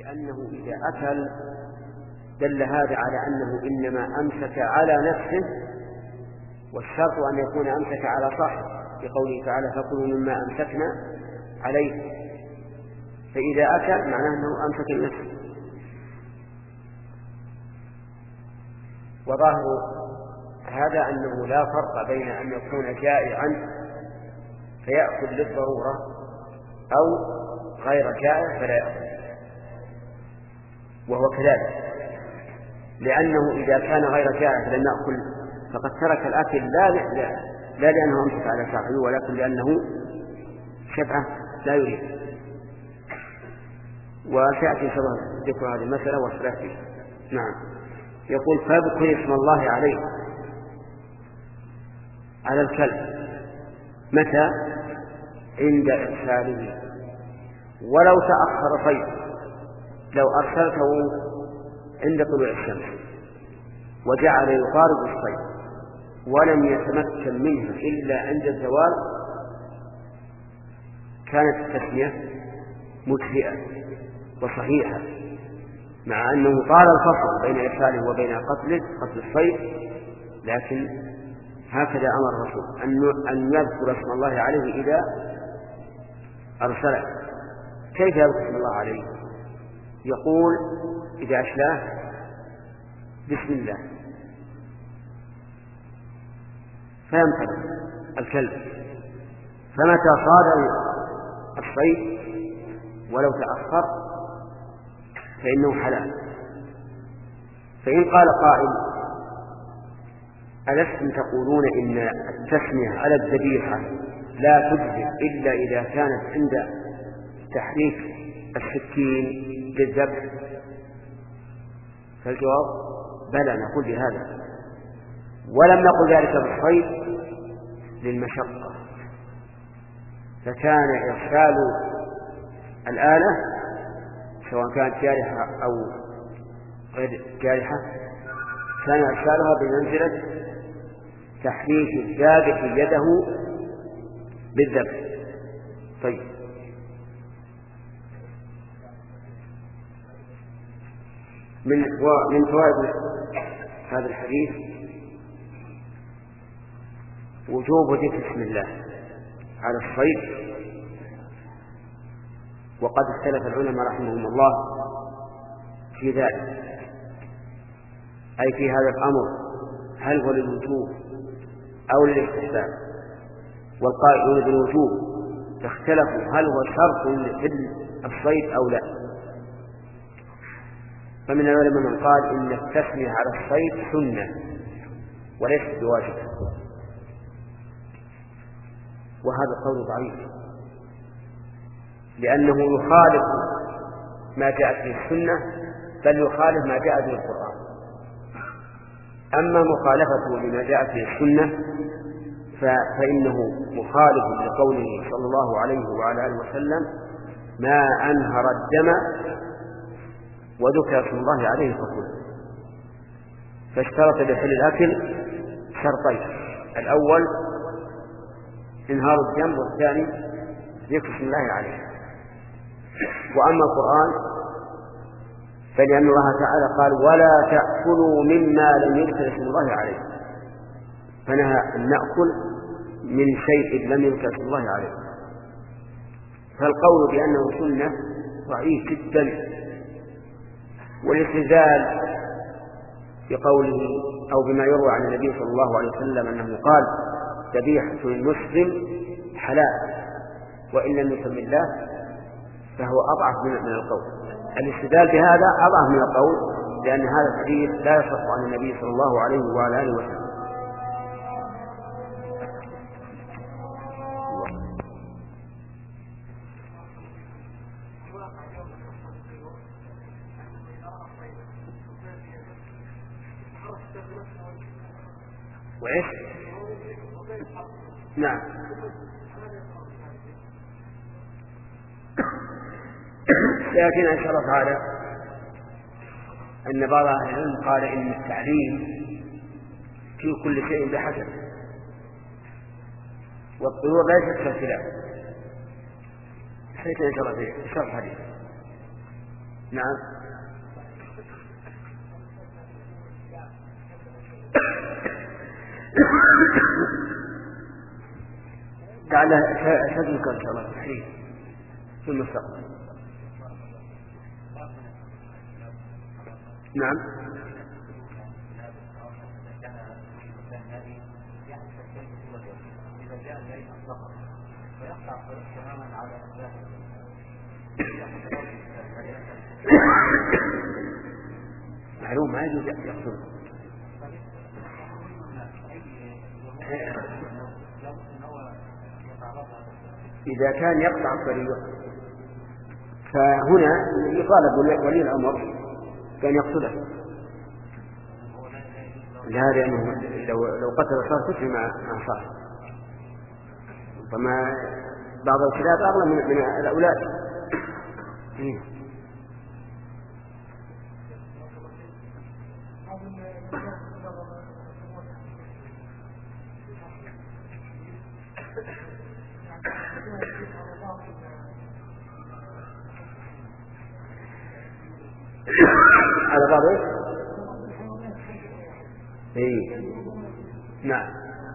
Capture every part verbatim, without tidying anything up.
لأنه إذا أكل دل هذا على أنه إنما أمسك على نفسه، والشرط أن يكون أمسك على صاحبه بقوله تعالى فكلوا مما أمسكنا عليه. فإذا أكل معناه أنه أمسك النفس. وظاهر هذا أنه لا فرق بين أن يكون جائعا فيأكل للضرورة أو غير جائع فلا يأكل، وهو كذلك، لأنه إذا كان غير جائع فلن يأكل فقد ترك الأكل لا, لا, لا لأنه أمسك على صاحبه، ولكن لأنه شبعه لا يريد. وسيأتي ذكر هذه المسألة والصلاة فيها. نعم. يقول فاذكر اسم الله عليه على الكلب متى؟ عند إرساله، ولو تأخر صيد، لو أرسلته عند طلوع الشمس وجعل يقارب الصيد ولم يتمكن منه إلا عند الزوال كانت التسمية مجزئة وصحيحة، مع أنه طال الفصل بين إرساله وبين قتله قتل الصيد، لكن هكذا أمر الرسول أن يذكر اسم الله عليه إذا أرسله. كيف يذكر اسم الله عليه؟ يقول إذا أشلاه بسم الله فيمتلك الكلب، فمتى صاد الصيد ولو تأخر فإنه حلال. فإن قال قائل ألستم تقولون إن التسمية على الذبيحة لا تجزئ إلا إذا كانت عند تحريك السكين للذبح؟ فالجواب بلى، نقول بهذا، ولم نقل ذلك بالصيد للمشقة، فكان إرسال الآلة سواء كانت جارحة أو غير جارحة كان إرسالها بمنزلة تحريك الذابح يده بالذبح. طيب، من ومن فوائد هذا الحديث وجوب ذكر اسم الله على الصيد، وقد اختلف العلماء رحمهم الله في ذلك، أي في هذا الأمر هل هو للوجوب أو للاستحباب. والقائلون بالوجوب اختلفوا هل هو شرط للصيد أو لا. فمن العلماء من قال إن التسمية على الصيد سنة وليست بواجبة، وهذا القول ضعيف لأنه يخالف ما جاءت به السنة، بل يخالف ما جاء به القرآن. أما مخالفته لما جاءت به السنة فإنه مخالف لقوله صلى الله عليه وعلى آله وسلم ما أنهر الدم وذكر اسم الله عليه فكل. فاشترط لحل الأكل شرطين: الأول انهار الدم، والثاني ذكر اسم الله عليه. وأما القرآن فلأن الله تعالى قال ولا تأكلوا مما لم يذكر اسم الله عليه، فنهى أن نأكل من شيء لم يذكر اسم الله عليه. فالقول بأنه سنة ضعيف جدا، والاستدلال بقوله أو بما يروى عن النبي صلى الله عليه وسلم أنه قال ذبيحة المسلم حلال وإن لم يسم الله فهو أضعف من القول. الاستدلال بهذا أضعف من القول، لأن هذا الحديث لا يصح عن النبي صلى الله عليه وعلى آله وسلم. وإيش؟ نعم. لكن إن شاء الله تعالى أن بعض أهل العلم قال إن التعليم في كل شيء بحسب، والطيور ليست كالكلاب. حيث إن شاء الله في شرح حديث نعم. تعالى سأذكر إن شاء الله تحريف في المستقبل. نعم. معلوم ما يجوز يقصد. إذا كان يقطع الطريق فهنا يطالب ولي الأمر كان يقصده، لا لأنه لو لو قتل صار كفر مع مع صار، فما بعض الكلاب أغلى من, من الأولاد. على بعضه. اي نعم،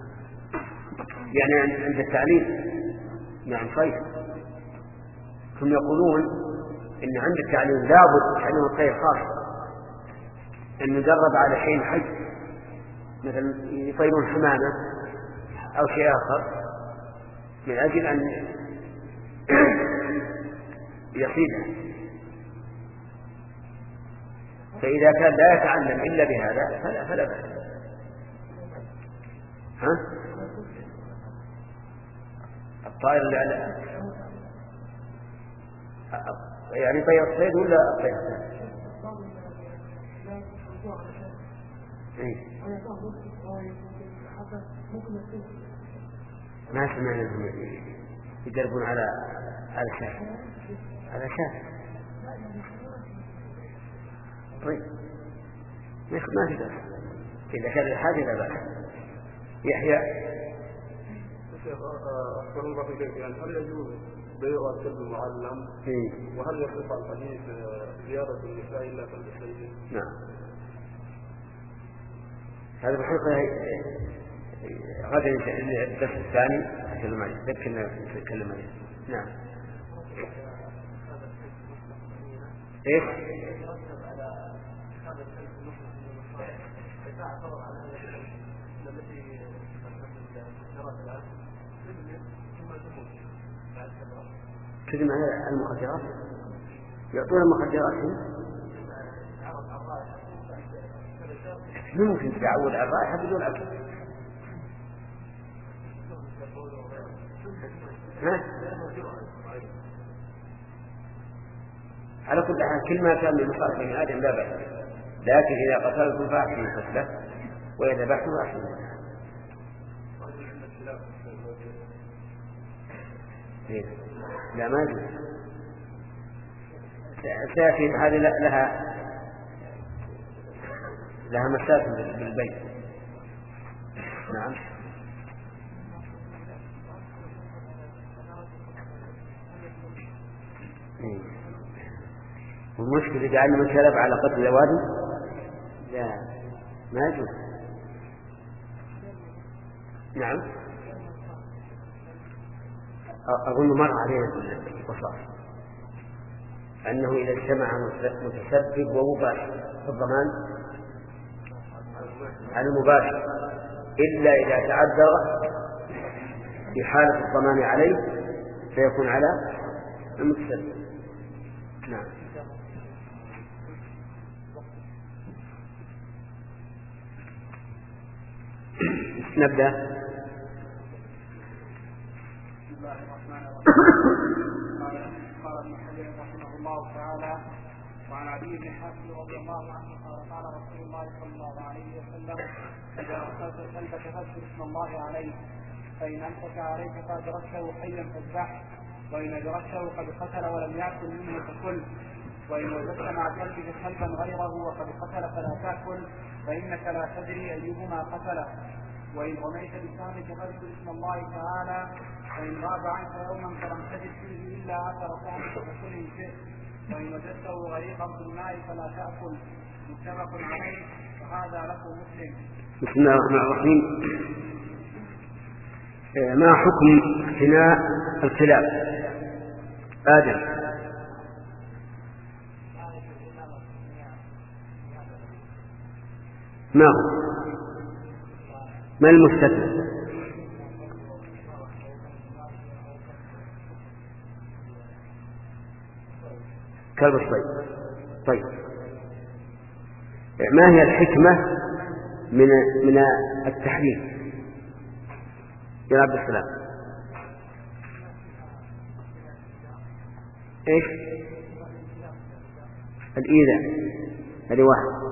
يعني عند التعليم. نعم صحيح. ثم يقولون ان عند التعليم لابد تعليم الطير خاص ان ندرب على شيء حي، مثلا يطيرون حمامه او شيء اخر من اجل ان يصيدها. فإذا كان لا يتعلم إلا بهذا فلا فلا بأس. ها؟ الطائر اللي على يعني طير الصيد ولا الطير الثاني؟ إيه؟ ما سمعنا انهم يدربون على على شاف على شاف. طيب ما في بأس إذا كان الحاجة لا بأس. يحيى أحسن الله إليك، يعني هل يجوز بيع الكلب المعلم؟ وهل يصح الحديث زيارة النساء إلا في البيت؟ نعم. هذا بحقيقة غدا الدرس الثاني أتكلم عليه، ذكرنا نتكلم عليه. نعم. إيش؟ كذا معنا المخدرات يعطون المخدرات ممكن تعود على الرائحة بدون أكل. ها؟ على كل حال كل ما كان من مصالح بني آدم لا بأس، لكن إذا قتلتم فأحسنوا قتله وإذا ذبحتم فأحسنوا. لا ما يجوز. سيأتي هذه لها لها مسافة بالبيت. نعم. والمشكلة إذا علم الكلب على قتل الوادي لا ما يجوز. نعم. أظن مر علينا القصاص أنه إذا اجتمع متسبب ومباشر فالضمان على المباشر إلا إذا تعذر في حالة الضمان عليه فيكون على المتسبب. نعم. نبدأ. قال ابن حجر رحمه الله تعالى: وعن علي بن حاتم رضي الله عنه قال قال رسول الله صلى الله عليه وسلم: اذا ارسلت كلبك فاذكر اسم الله عليه، فان امسك عليك فادركته حيا فاذبحه، وان ادركته قد قتل ولم ياكل منه فكل، وان وجدت مع كلبك كلبا غيره وقد قتل فلا تاكل، فانك لا تدري ايهما قتله. وإن رميت بسهمك فاذكر اسم الله تعالى، فإن غاب عنك يوما فلم تجد فيه إلا أثر سهمك فكل شيء، وإن وجدته غريقا في الماء فلا تأكل. متفق عليه وهذا لفظ مسلم. بسم الله الرحمن الرحيم. ما حكم اقتناء الكلاب؟ آدم. ما هو؟ ما المستثنى؟ كلب الصيد. طيب ما هي الحكمة من من التحريم يا عبد السلام؟ ايش؟ الإيذاء. هذه واحد.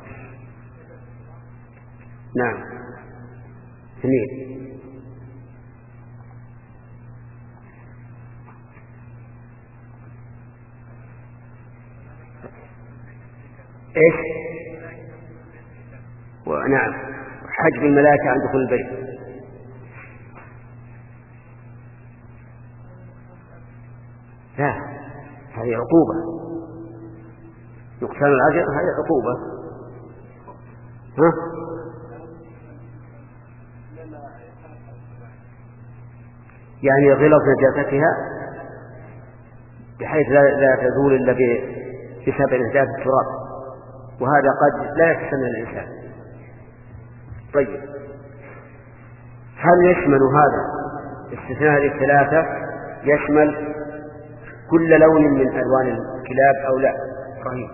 نعم. اثنين. ايش؟ ونعم حجب الملائكة عن دخول البيت. لا هذه عقوبة. نقصان الأجر هذه عقوبة. ها؟ يعني غلظ نجاستها بحيث لا تزول إلا بسبب نجاسة التراب، وهذا قد لا يتسنى الإنسان. طيب هل يشمل هذا استثناء هذه الثلاثة يشمل كل لون من ألوان الكلاب أو لا؟ رهيب.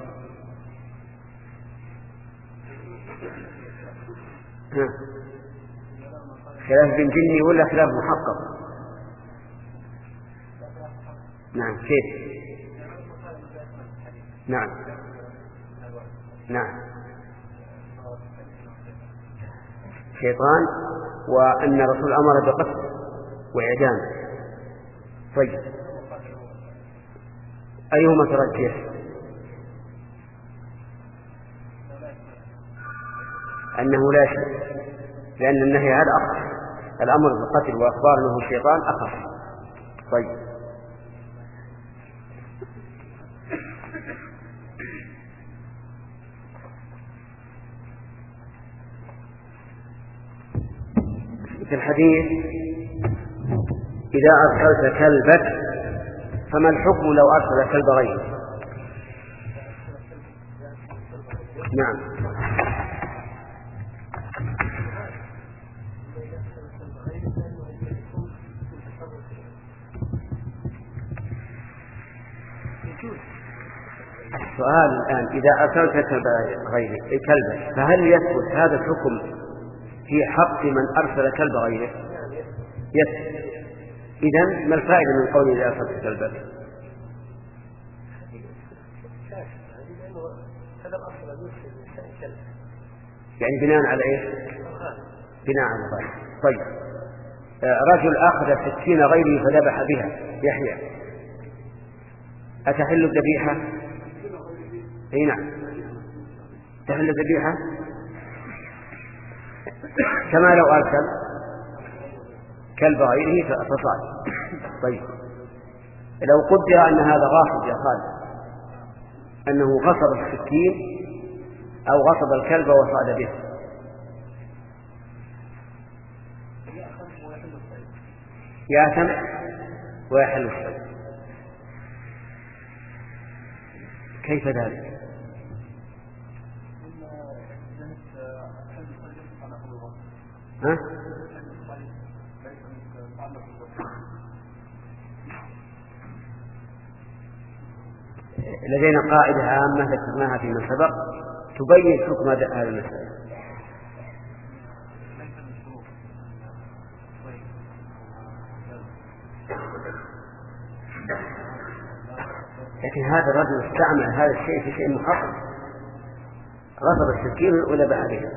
خلاف بن جني ولا خلاف محقق؟ نعم. كيف؟ نعم نعم شيطان، وأن الرسول أمر بقتل وإعدام. طيب أيهما ترجح؟ أنه لا شيء، لأن النهي هذا أخف، الأمر بالقتل وأخبار أنه شيطان أخف. طيب في الحديث إذا أرسلت كلبك فما الحكم لو أرسل كلب غيره؟ نعم. السؤال الآن إذا أرسلت كلب غيره فهل يثبت هذا الحكم في حق من أرسل كلب غيره؟ يثبت. إذن ما الفائدة من قوله إذا أرسلت كلبك؟ يعني بناء على إيش؟ بناء على غيره. طيب رجل أخذ سكين غيره فذبح بها يحيى، أتحل الذبيحة؟ أي نعم تحل الذبيحة كما لو أرسل كلب غيره فصاد. طيب لو قدر أن هذا غاصب يا خالد، أنه غصب السكين أو غصب الكلب وصاد به، يأثم ويحل الصيد. كيف ذلك؟ ها؟ لدينا قاعدة عامة ذكرناها فيما سبق تبين حكم هذا المسألة. لكن هذا الرجل استعمل هذا الشيء في شيء محرم، غصب السكين وذبح به.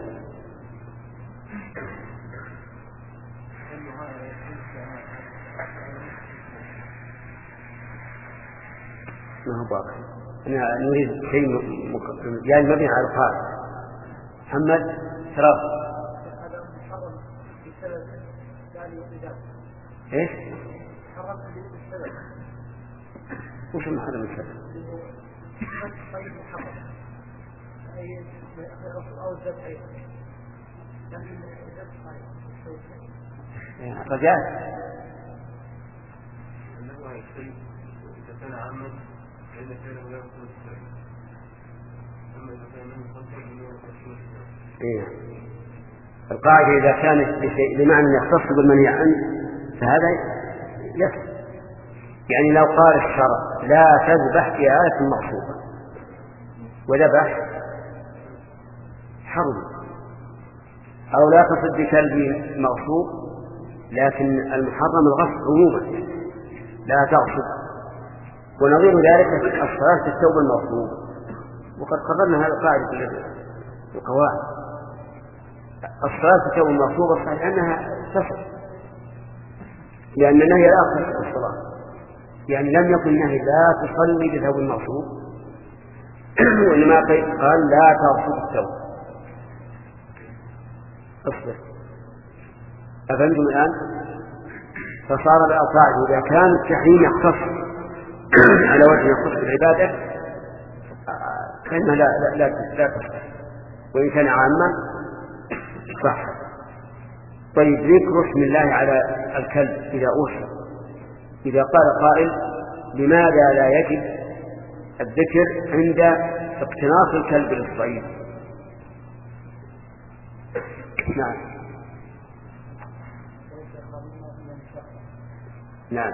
ما هو باطل. أنا نريد شيء يعني مبني على القاعدة. محمد شراب ايش؟ وش المحرم السبب؟ طيب محرم أي أو الذبح أيضا لكن الذبح رجاء أنه الشيء إذا كان عاما فإن فعله لا يكون الشيء أما إذا كان منه خلصه فإنه يكون الشيء. القاعدة إذا كانت بشيء بمعنى يختص بالمنهي عنه فهذا يكفي. يعني لو قال الشرع لا تذبح في آلة مغصوبة وذبح حرم، أو لا تصد بكلب مغصوب، لكن المحرم الغصب عموما لا تغصب. ونظير ذلك الصلاة في الثوب المغصوب، وقد قررنا هذا القاعدة في القواعد. الصلاة في الثوب المغصوب صحيح أنها تصح، لأن النهي لا يختص بالصلاة، يعني لم يكن النهي لا تصلي بثوب المغصوب، وإنما قال لا تغصب الثوب. اصبر، أفهمتم الآن؟ فصار القاعدة إذا كان التحريم يختص على وجه يختص بالعبادة فإنها لا لا لا, لا تصح، وإن كان عاما صح. طيب، ذكر اسم الله على الكلب إذا أوصى. إذا قال قائل لماذا لا يجب الذكر عند اقتناص الكلب للصيد؟ نعم نعم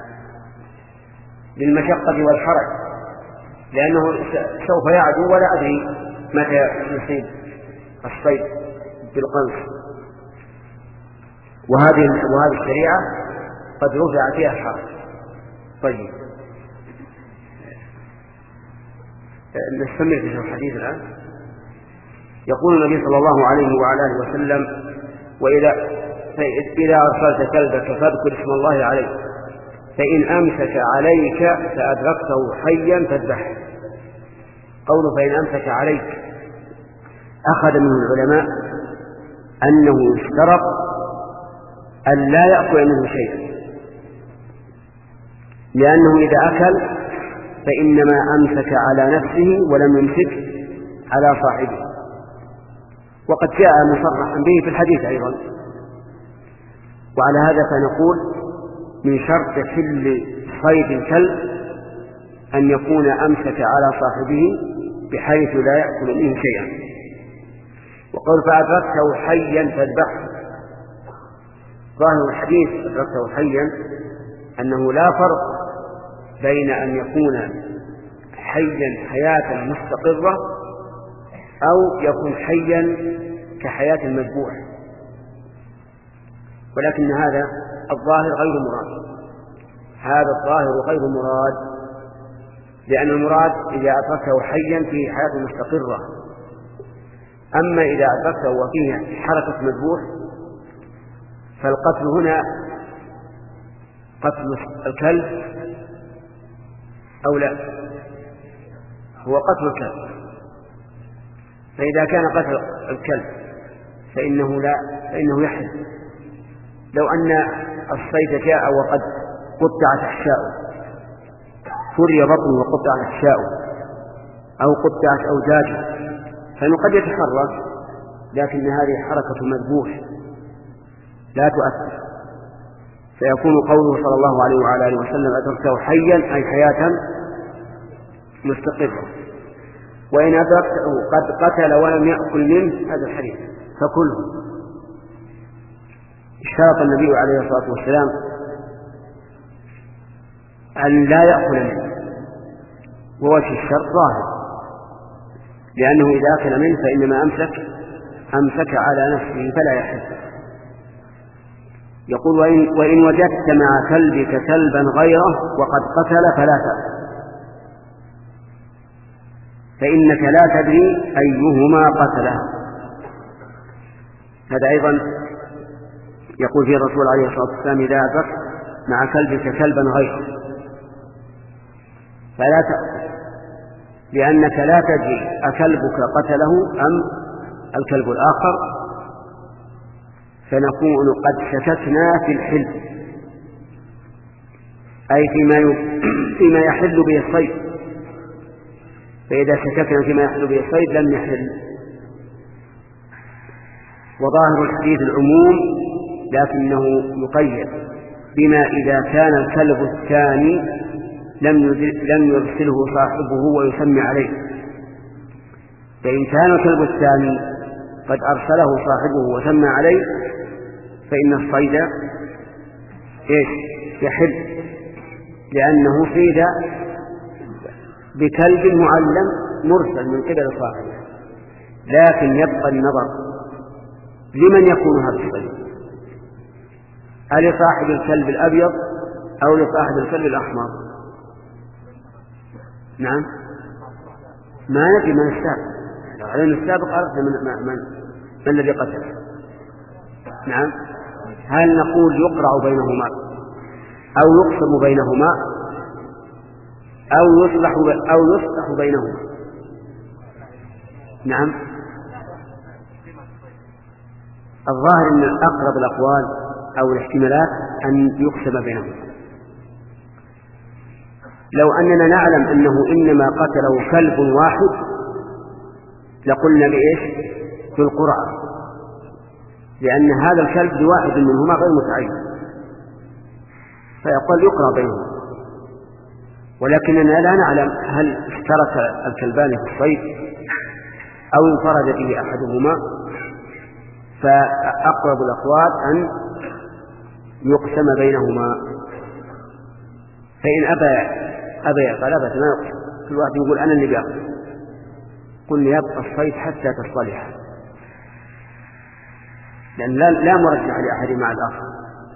للمشقة والحرج، لأنه سوف يعدو ولا أدري متى يصيب الصيد بالقنص، وهذه وهذه الشريعة قد رفع فيها الحرج. طيب، نستمر في الحديث الآن. يقول النبي صلى الله عليه وعلى آله وسلم: وإذا إذا أرسلت كلبك فاذكر اسم الله عليه، فإن أمسك عليك فأدركته حيا فاذبحه. قوله فإن أمسك عليك أخذ منه العلماء أنه يشترط أن لا يأكل منه شيئا، لأنه إذا أكل فإنما أمسك على نفسه ولم يمسك على صاحبه، وقد جاء مصرحا به في الحديث أيضا. وعلى هذا فنقول من شرط حل صيد الكلب أن يكون أمسك على صاحبه بحيث لا يأكل منه شيئا. وقول فأدركته حيا فاذبحه، ظاهر الحديث أدركته حيا أنه لا فرق بين أن يكون حيا حياة مستقرة أو يكون حيا كحياة المذبوح، ولكن هذا الظاهر غير مراد. هذا الظاهر غير مراد، لأن المراد إذا أدركته حيا فيه حياة مستقرة، أما إذا أدركته وفيه حركة مذبوح فالقتل هنا قتل الكلب أو لا، هو قتل الكلب. فإذا كان قتل الكلب فإنه لا فإنه يحل. لو أن الصيد جاء وقد قطعت أحشاؤه، فري بطنه وقطعت أحشاؤه أو قطعت أوجاجه، فإنه قد يتحرك، لكن هذه حركة مذبوح لا تؤثر، فيكون قوله صلى الله عليه وعلى آله وسلم أدركته حيا أي حياة مستقرة. وإن أدركته قد قتل ولم يأكل منه هذا الحديث فكله. اشترط النبي عليه الصلاة والسلام أن لا يأكل منه، ووجه الشرط ظاهر، لأنه إذا أكل منه فإنما أمسك أمسك على نفسه فلا يحل. يقول وإن, وإن وجدت مع كلبك كلبا غيره وقد قتل فلا تأكل، فإنك لا تدري أيهما قتله. هذا أيضا يقول فيه الرسول عليه الصلاة والسلام: إذا أدركت مع كلبك كلبا غيره فلا تأكل، لأنك لا تدري أكلبك قتله أم الكلب الآخر، فنكون قد شككنا في الحل، أي فيما فيما يحل به الصيد، فإذا شككنا فيما يحل به الصيد لم يحل. وظاهر الحديث العموم، لكنه يقيد بما إذا كان الكلب الثاني لم يرسله صاحبه ويسمي عليه. فإن كان الكلب الثاني قد أرسله صاحبه وسمى عليه فإن الصيد إيش يحل، لأنه صيد بكلب معلم مرسل من قبل صاحبه. لكن يبقى النظر لمن يكون هذا الصيد، ألصاحب الكلب الأبيض أو لصاحب الكلب الأحمر؟ نعم، ما ندري من السابق، لأن السابق عرفنا من, من, من الذي قتله. نعم، هل نقول يقرع بينهما أو يقسم بينهما أو يصلح أو يصلح بينهما؟ نعم، الظاهر أن أقرب الأقوال أو الاحتمالات أن يقسم بينهما. لو أننا نعلم أنه إنما قتله كلب واحد لقلنا بإيش؟ بالقرعة، لأن هذا الكلب لواحد منهما غير متعين، فيقول يقرأ بينهما. ولكننا لا نعلم هل اشترك الكلبان في الصيد أو انفرد به أحدهما، فأقرب الأقوال أن يقسم بينهما. فإن أبى أبى طلبة ما يقسم، كل واحد يقول أنا اللي بأخذ، قل يبقى الصيد حتى تصطلح، لأن لا, لا مرجع لأحد مع الآخر.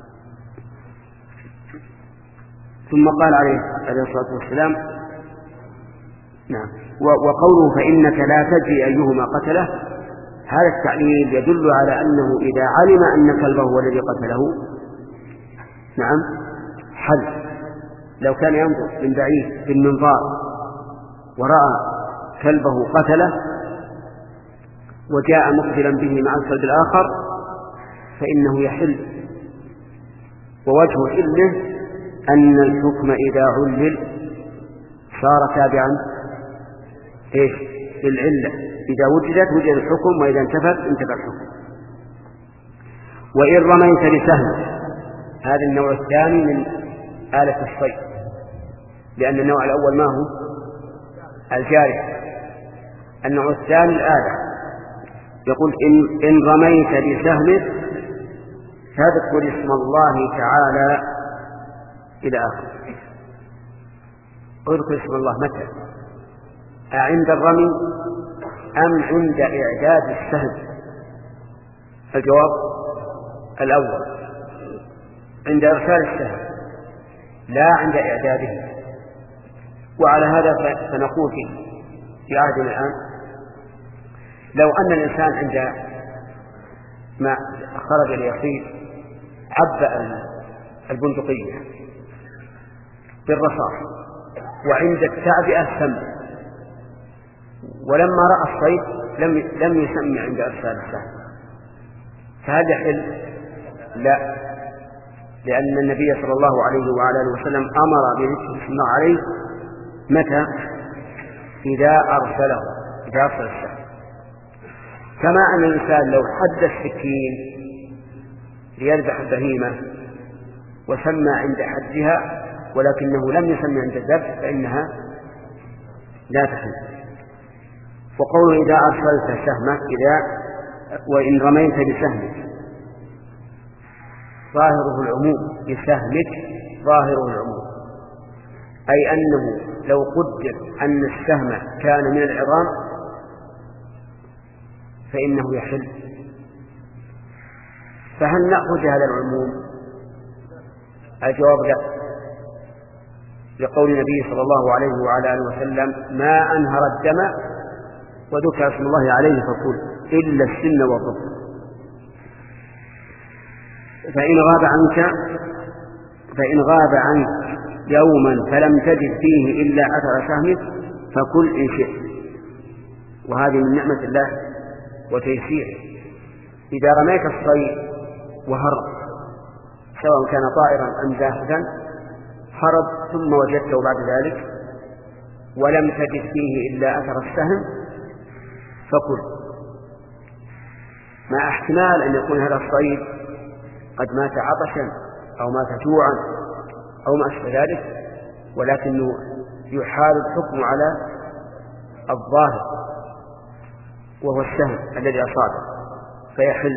ثم قال عليه الصلاة والسلام نعم، وقوله فإنك لا تدري أيهما قتله، هذا التعليل يدل على أنه إذا علم أن كلبه هو الذي قتله نعم حل. لو كان ينظر من بعيد بالمنظار ورأى كلبه قتله وجاء مقبلا به مع الكلب الآخر فإنه يحل. ووجه حله أن الحكم إذا علل صار تابعا إيش للعلة، إذا وجدت وجد الحكم، وإذا انتفت انتفى الحكم. وإن رميت بسهم، هذا النوع الثاني من آلة الصيد، لأن النوع الأول ما هو الجارح، النوع الثاني الآلة. يقول إن, إن رميت بسهم فاذكر اسم الله تعالى إلى آخر. اذكر اسم الله متى؟ أعند الرمي أم عند إعداد السهم؟ الجواب الأول، عند إرسال السهم لا عند إعداده. وعلى هذا فنقول في عهدنا الآن لو أن الإنسان عند ما خرج ليصيد عبأ البندقية بالرصاص وعند التعبئة سم، ولما رأى الصيد لم لم يسمي عند إرسال السهم، فهذا يحل؟ لا، لأن النبي صلى الله عليه وعلى آله وسلم أمر بذكر اسم الله عليه متى؟ إذا أرسله، إذا أرسل السهم. كما أن الإنسان لو حد السكين ليذبح البهيمة وسمى عند حدها ولكنه لم يسمى عند الذبح فإنها لا تحل. وقوله إذا أرسلت سهمك، إذا وإن رميت بسهمك ظاهره العموم، بسهمك ظاهره العموم، أي أنه لو قدر أن السهم كان من العظام فإنه يحل. فهل نأخذ هذا العموم؟ الجواب لا، لقول النبي صلى الله عليه وعلى آله وسلم ما أنهر الدم وذكر اسم الله عليه فقل إلا السن والظفر. فإن غاب عنك فإن غاب عنك يوما فلم تجد فيه إلا أثر سهمك فكل إن شئت. وهذه من نعمة الله وتيسيره. إذا رميت الصيد وهرب سواء كان طائرا أم زاحفا، هرب ثم وجدته بعد ذلك ولم تجد فيه إلا أثر السهم فكل، مع احتمال أن يكون هذا الصيد قد مات عطشا أو مات جوعا أو ما أشبه ذلك، ولكنه يحال الحكم على الظاهر وهو السهم الذي أصابه فيحل.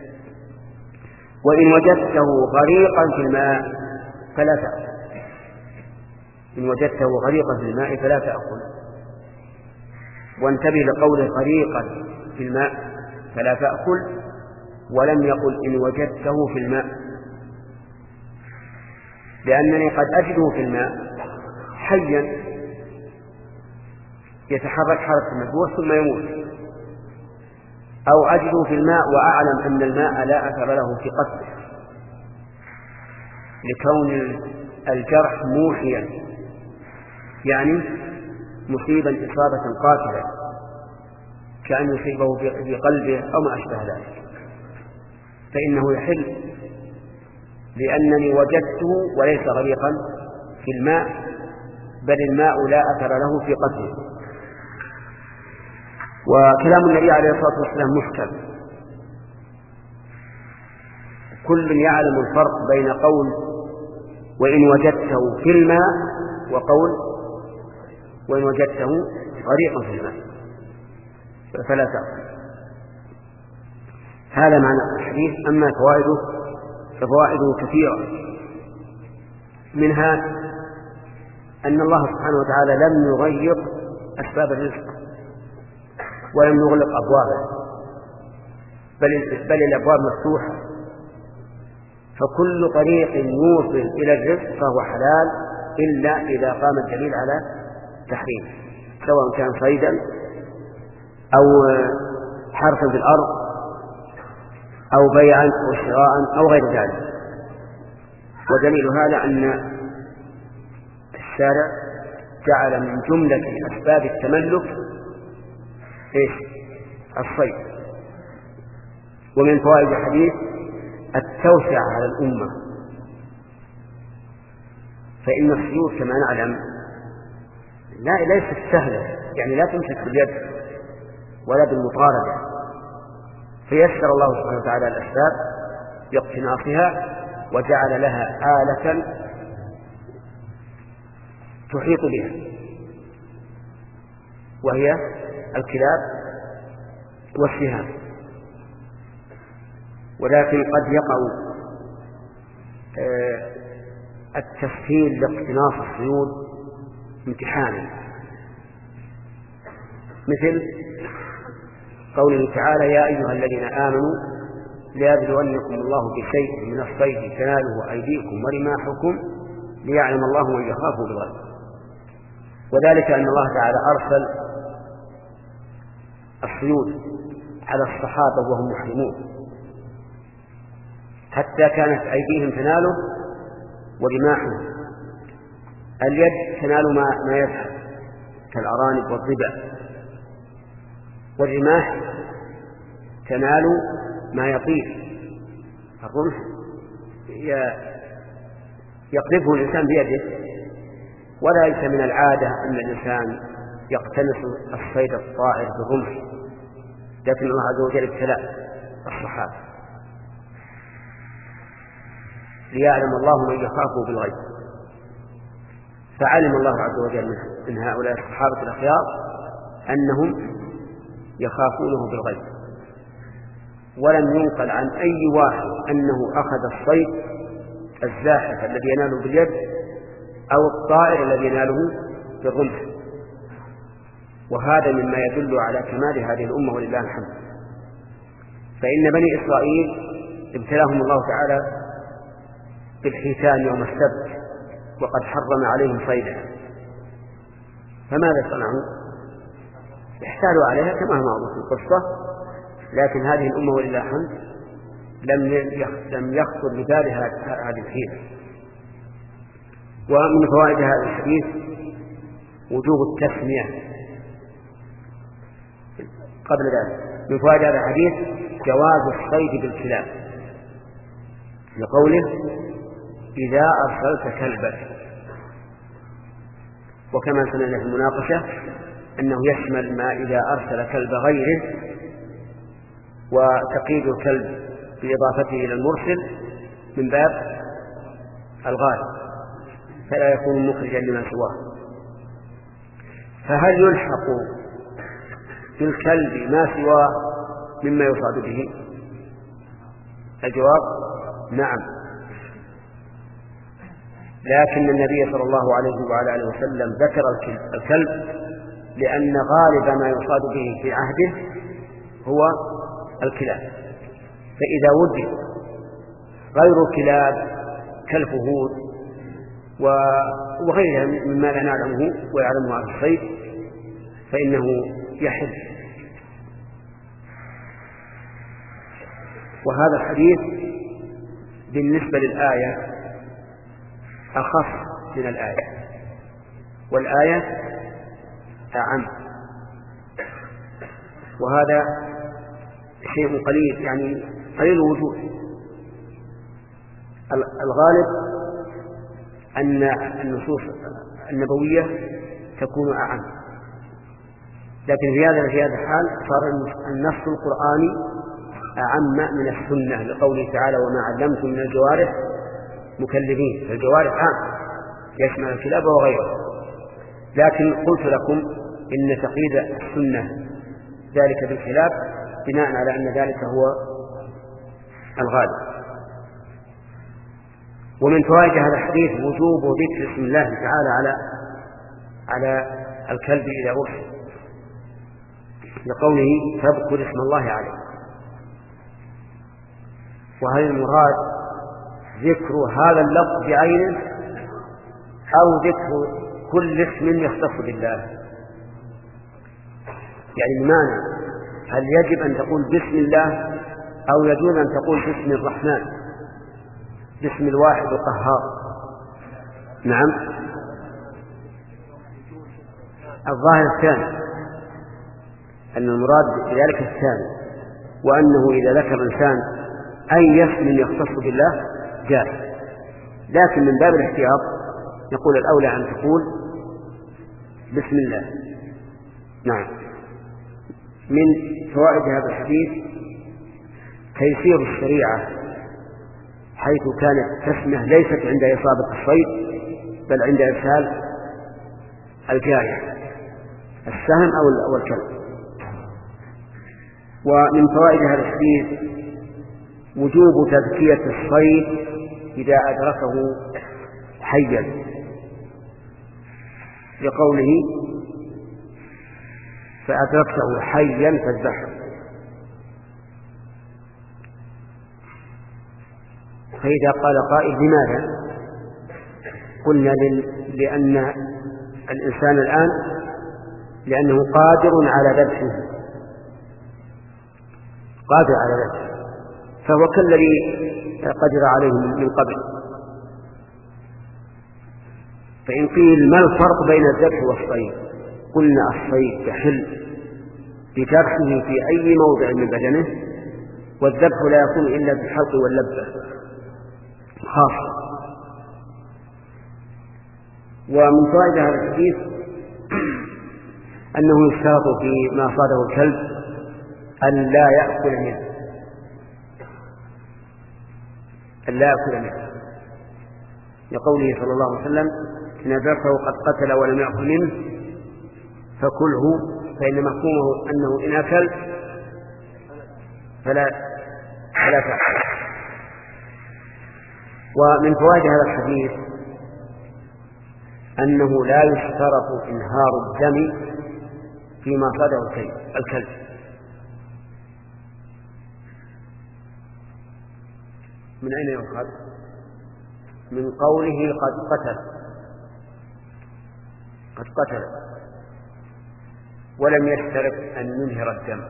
وإن وجدته غريقا في الماء فلا تأكل، إن وجدته غريقا في الماء فلا تأكل. وانتبه لقوله غريقا في الماء فلا تأكل، ولم يقل إن وجدته في الماء، لأنني قد أجده في الماء حيا يتحرك حركة المذبوح ثم يموت، أو أجده في الماء وأعلم أن الماء لا أثر له في قتله لكون الجرح موحيا، يعني مصيبا إصابة قاتلة كأن يصيبه في قلبه أو ما أشبه ذلك، فإنه يحل لأنني وجدته وليس غريقا في الماء، بل الماء لا أثر له في قتله. وكلام النبي عليه الصلاة والسلام محكم، كل يعلم الفرق بين قول وإن وجدته في الماء وقول وإن وجدته غريقا في الماء فلا تأكل. هذا معنى الحديث. أما فوائده ففوائده كثيرة، منها أن الله سبحانه وتعالى لم يغير أسباب الرزق ولم يغلق أبوابه، بل, بل الأبواب مفتوحة، فكل طريق يوصل إلى الرزق فهو حلال إلا إذا قام الدليل على تحريم، سواء كان صيدا أو حرثا في الأرض أو بيعا أو شراء أو غير ذلك. ودليل هذا أن الشارع جعل من جملة أسباب التملك إيش؟ الصيد. ومن فوائد الحديث التوسعة على الأمة، فإن الصيود كما نعلم لا ليست سهلة، يعني لا تمسك باليد ولا بالمطاردة، فيسر الله سبحانه وتعالى الأسباب باقتناصها وجعل لها آلة تحيط بها، وهي الكلاب والسهام. ولكن قد يقع التسهيل لاقتناص الصيود امتحانا، مثل قوله تعالى يا أيها الذين آمنوا ليبلونكم الله بشيء من الصيد تناله أيديكم ورماحكم ليعلم الله من يخافه بالغيب. وذلك أن الله تعالى أرسل الصيود على الصحابة وهم محرمون حتى كانت أيديهم تناله ورماحهم، اليد تنال ما, ما يذهب كالأرانب والضبع، والرماح تنال ما يطير، الرمح يقذفه الإنسان بيده. ولا ليس من العادة أن الإنسان يقتنص الصيد الطائر بالرمح، لكن الله عز وجل ابتلى الصحابة ليعلم الله من يخافه بالغيب، فعلم الله عز وجل من هؤلاء الصحابة الأخيار أنهم يخافونه بالغيب، ولم ينقل عن أي واحد أنه أخذ الصيد الزاحف الذي يناله باليد أو الطائر الذي يناله بالرمح. وهذا مما يدل على كمال هذه الأمة ولله الحمد. فإن بني إسرائيل ابتلاهم الله تعالى بالحيتان يوم السبت وقد حرم عليهم صيدها، فماذا صنعوا؟ احتالوا عليها كما هو معروف في القصة، لكن هذه الأمة ولله الحمد لم يخطر ببالها هذه الحيلة. ومن فوائد هذا الحديث وجوب التسمية. قبل ذلك من فوائد هذا الحديث جواز الصيد بالكلاب، لقوله إذا أرسلت كلبك، وكما سمعنا في المناقشة أنه يشمل ما إذا أرسل كلب غيره وتقييد الكلب بإضافته إلى المرسل من باب الغالب فلا يكون مخرجا لما سواه. فهل يلحق بالكلب ما سواه مما يصاد به؟ الجواب نعم، لكن النبي صلى الله عليه وعلى آله وسلم ذكر الكلب لأن غالب ما يصاد به في عهده هو الكلاب، فإذا وجد غير كلاب كالفهود وغيرها مما لا نعلمه ويعلمه أهل الصيد فإنه يحل. وهذا الحديث بالنسبة للآية أخف من الآية، والآية أعم، وهذا شيء قليل يعني قليل الوجود. الغالب أن النصوص النبوية تكون أعم، لكن في هذا في هذا الحال صار النص القرآني أعم من السنة لقوله تعالى وما علمتم من الجوارح مكلبين، فالجوارح عام يشمل الكلاب وغيره. لكن قلت لكم إن تقييد السنة ذلك بالكلاب بناء على أن ذلك هو الغالب. ومن فوائد هذا الحديث وجوب ذكر اسم الله تعالى على على الكلب إذا أرسل لقوله فاذكر اسم الله عليه. وهل المراد ذكر هذا اللفظ بعينه أو ذكر كل اسم يختص بالله؟ يعني بمعنى هل يجب أن تقول بسم الله أو يجوز أن تقول باسم الرحمن باسم الواحد القهار؟ نعم، الظاهر الثاني، أن المراد بذلك الثاني، وأنه إذا ذكر الإنسان أي اسم يختص بالله جاء، لكن من باب الاحتياط يقول الأولى أن تقول بسم الله. نعم. من فوائد هذا الحديث تيسير الشريعة، حيث كانت تسمح ليست عند إصابة الصيد بل عند إرسال الجارية السهم أو الكلب. ومن فوائد هذا الحديث وجوب تزكية الصيد إذا أدركه حيا، لقوله فأدركته حيا فاذبحه. فإذا قال قائل لماذا؟ قلنا لأن الإنسان الآن لأنه قادر على ذبحه، قادر على ذبحه، فهو كالذي قدر عليه من قبل. فإن قيل ما الفرق بين الذبح والصيد؟ قلنا الصيد يحل بذبحه في أي موضع من بدنه، والذبح لا يكون إلا بالحلق واللبة خاصة. ومن فوائد هذا الحديث أنه يشترط في ما صاده الكلب أن لا يأكل منه، أن لا يأكل منه، لقوله صلى الله عليه وسلم إن ذبحه قد قتل ولم يأكل منه فكله، فإن مفهومه أنه إن أكل فلا فلا تأكل. ومن فوائد هذا الحديث أنه لا يشترط إنهار الدم فيما صاده الكلب. من أين يؤخذ؟ من قوله قد قتل، قد قتل ولم يشترط أن ينهر الدم.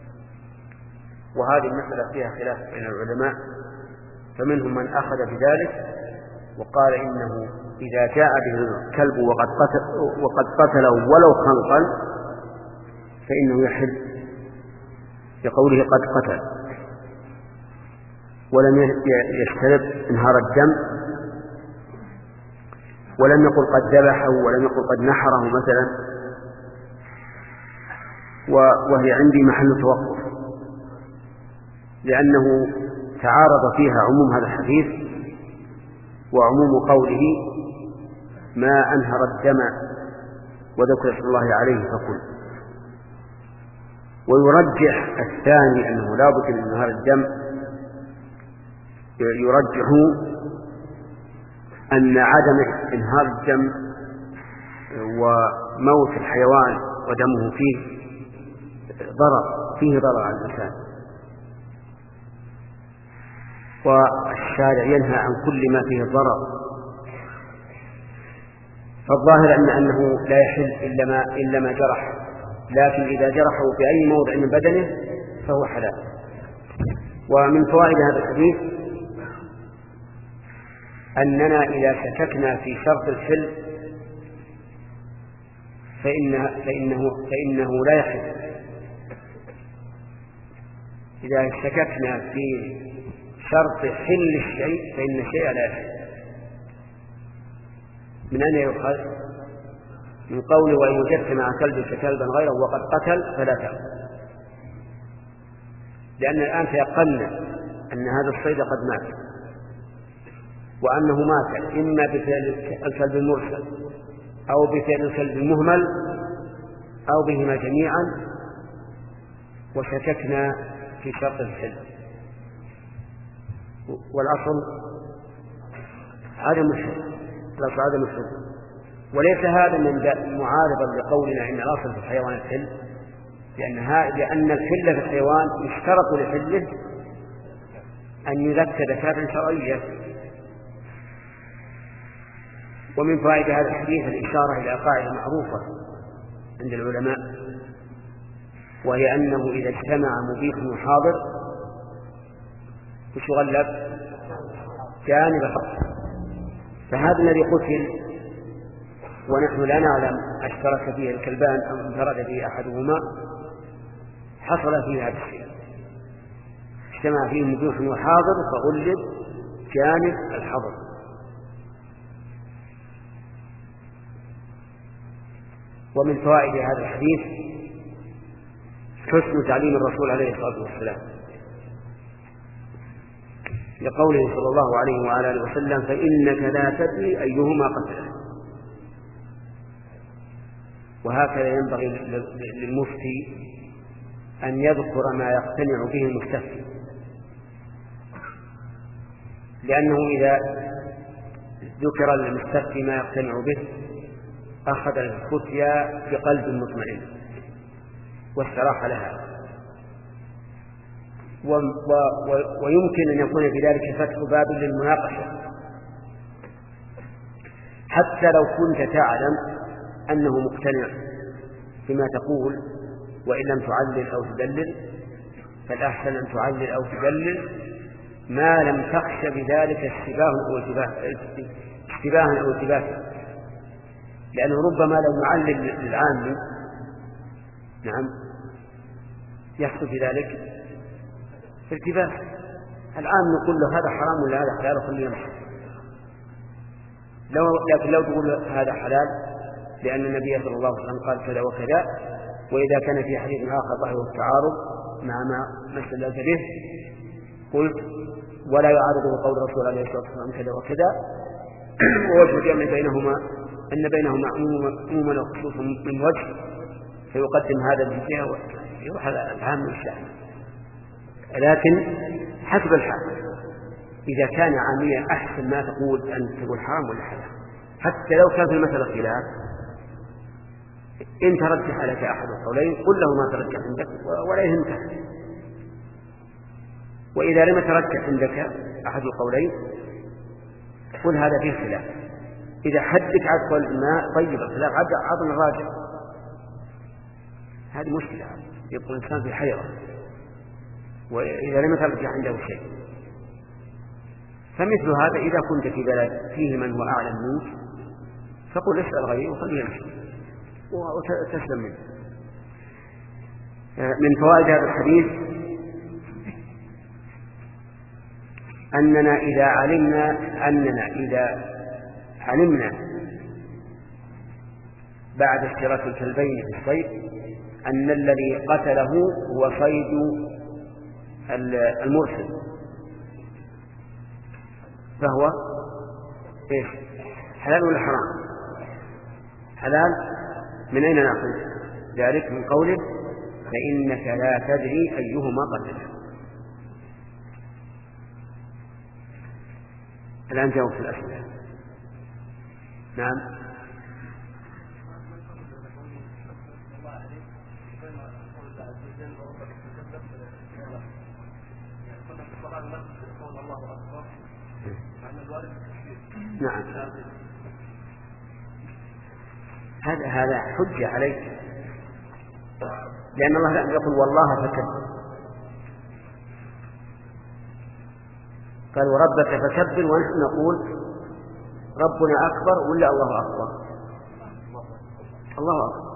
وهذه المسألة فيها خلاف بين العلماء، فمنهم من أخذ بذلك وقال إنه إذا جاء به الكلب وقد قتل وقد قتله ولو خنقا فإنه يحل، بقوله قد قتل ولم يشترط انهار الدم. ولم يقل قد ذبحه ولم يقل قد نحره مثلا، وهي عندي محل توقف، لأنه تعارض فيها عموم هذا الحديث وعموم قوله ما أنهر الدم وذكر اسم الله عليه فكل. ويرجح الثاني أنه لا بد من انهار الدم، يرجح أن عدم انهار الدم وموت الحيوان ودمه فيه ضرر، فيه ضرر على الإنسان، والشارع ينهى عن كل ما فيه ضرر. فالظاهر أن أنه لا يحل إلا ما, إلا ما جرح، لكن إذا جرحه في أي موضع من بدنه فهو حلال. ومن فوائد هذا الحديث أننا إذا شككنا في شرط الحل فإنه, فإنه, فإنه لا يحل. إذا شككنا في شرط حل الشيء فإن الشيء لا يحل. من أين يؤخذ؟ من قول وإن وجدت مع كلبك كلبا غيره وقد قتل فلا تأكل، لأن الآن تيقنا أن هذا الصيد قد مات، وأنه مات إما بفعل الكلب المرسل أو بفعل الكلب المهمل أو بهما جميعا، وشككنا في شرط الحل. والأصل عدم الحل، الأصل عدم الحل، وليس هذا من معارضا لقولنا إن الأصل في الحيوان الحل، لأن, لأن الحل في الحيوان يشترط لحله أن يذكى ذكاة شرعية. ومن فوائد هذا الحديث الإشارة إلى قاعدة معروفة عند العلماء، وهي أنه إذا اجتمع مبيح وحاضر وش غلب؟ جانب الحق. فهذا الذي قتل ونحن لا نعلم اشترك فيه الكلبان أو انفرد فيه أحدهما، حصل فيه هذا الشيء، اجتمع فيه مبيح وحاضر فغلب جانب الحظر. ومن فوائد هذا الحديث حسن تعليم الرسول عليه الصلاة والسلام لقوله صلى الله عليه وعلى آله وسلم فإنك لا تدري أيهما قتله. وهكذا ينبغي للمفتي أن يذكر ما يقتنع به المستفتي، لأنه إذا ذكر للمستفتي ما يقتنع به أخذ الفتيا بقلب مطمئن واستراح لها، و و و ويمكن أن يكون بذلك فتح باب للمناقشة، حتى لو كنت تعلم أنه مقتنع بما تقول وإن لم تعلل أو تدلل، فالأحسن أن تعلل أو تدلل ما لم تخش بذلك اشتباه أو اشتباها أو التباسا، لأنه ربما لو نعلل للعام نعم يحصل في ذلك ارتباك. العام نقول له هذا حرام ولا هذا حلال وخليه يمشي، لو لكن لو تقول هذا حلال لأن النبي صلى الله عليه وسلم قال كذا وكذا، وإذا كان في حديث آخر ظاهره التعارض مع ما استدلت به قلت ولا يعارضه قول الرسول عليه الصلاة والسلام كذا وكذا، ووجه الجمع بينهما أن بينهما عموما وخصوصا من وجه، فيقدم هذا الجهة ويروح العام من الشأن. لكن حسب الحال إذا كان عاميا أحسن ما تقول أن تقول حرام ولا حلال، حتى لو كان في المسألة خلاف إن ترجح لك أحد القولين قل له ما ترجح عندك ولا يهمك، وإذا لم يترجح عندك أحد القولين قل هذا فيه خلاف. إذا حدك عن قول ما طيب الخلاف عظم الراجع، هذه مشكلة، يبقى الإنسان في حيرة وإذا لم يترجح عنده شيء. فمثل هذا إذا كنت في بلد فيه من هو أعلم منك فقل اسأل غيره وخليه يمشي وتسلم منه. من فوائد هذا الحديث أننا إذا علمنا أننا إذا علمنا بعد اشتراك الكلبين في الصيد أن الذي قتله هو صيد المرسل، فهو إيش؟ حلال ولا حرام؟ حلال. من أين نأخذ ذلك؟ من قوله فإنك لا تدري أيهما قتله. الآن جاوب في الأسئلة. نعم. نعم، هذا هذا حجة عليك، لأن الله يقول والله فكبر، قال وربك فكبر، ونحن نقول ربنا أكبر ولا الله أكبر؟ الله أكبر.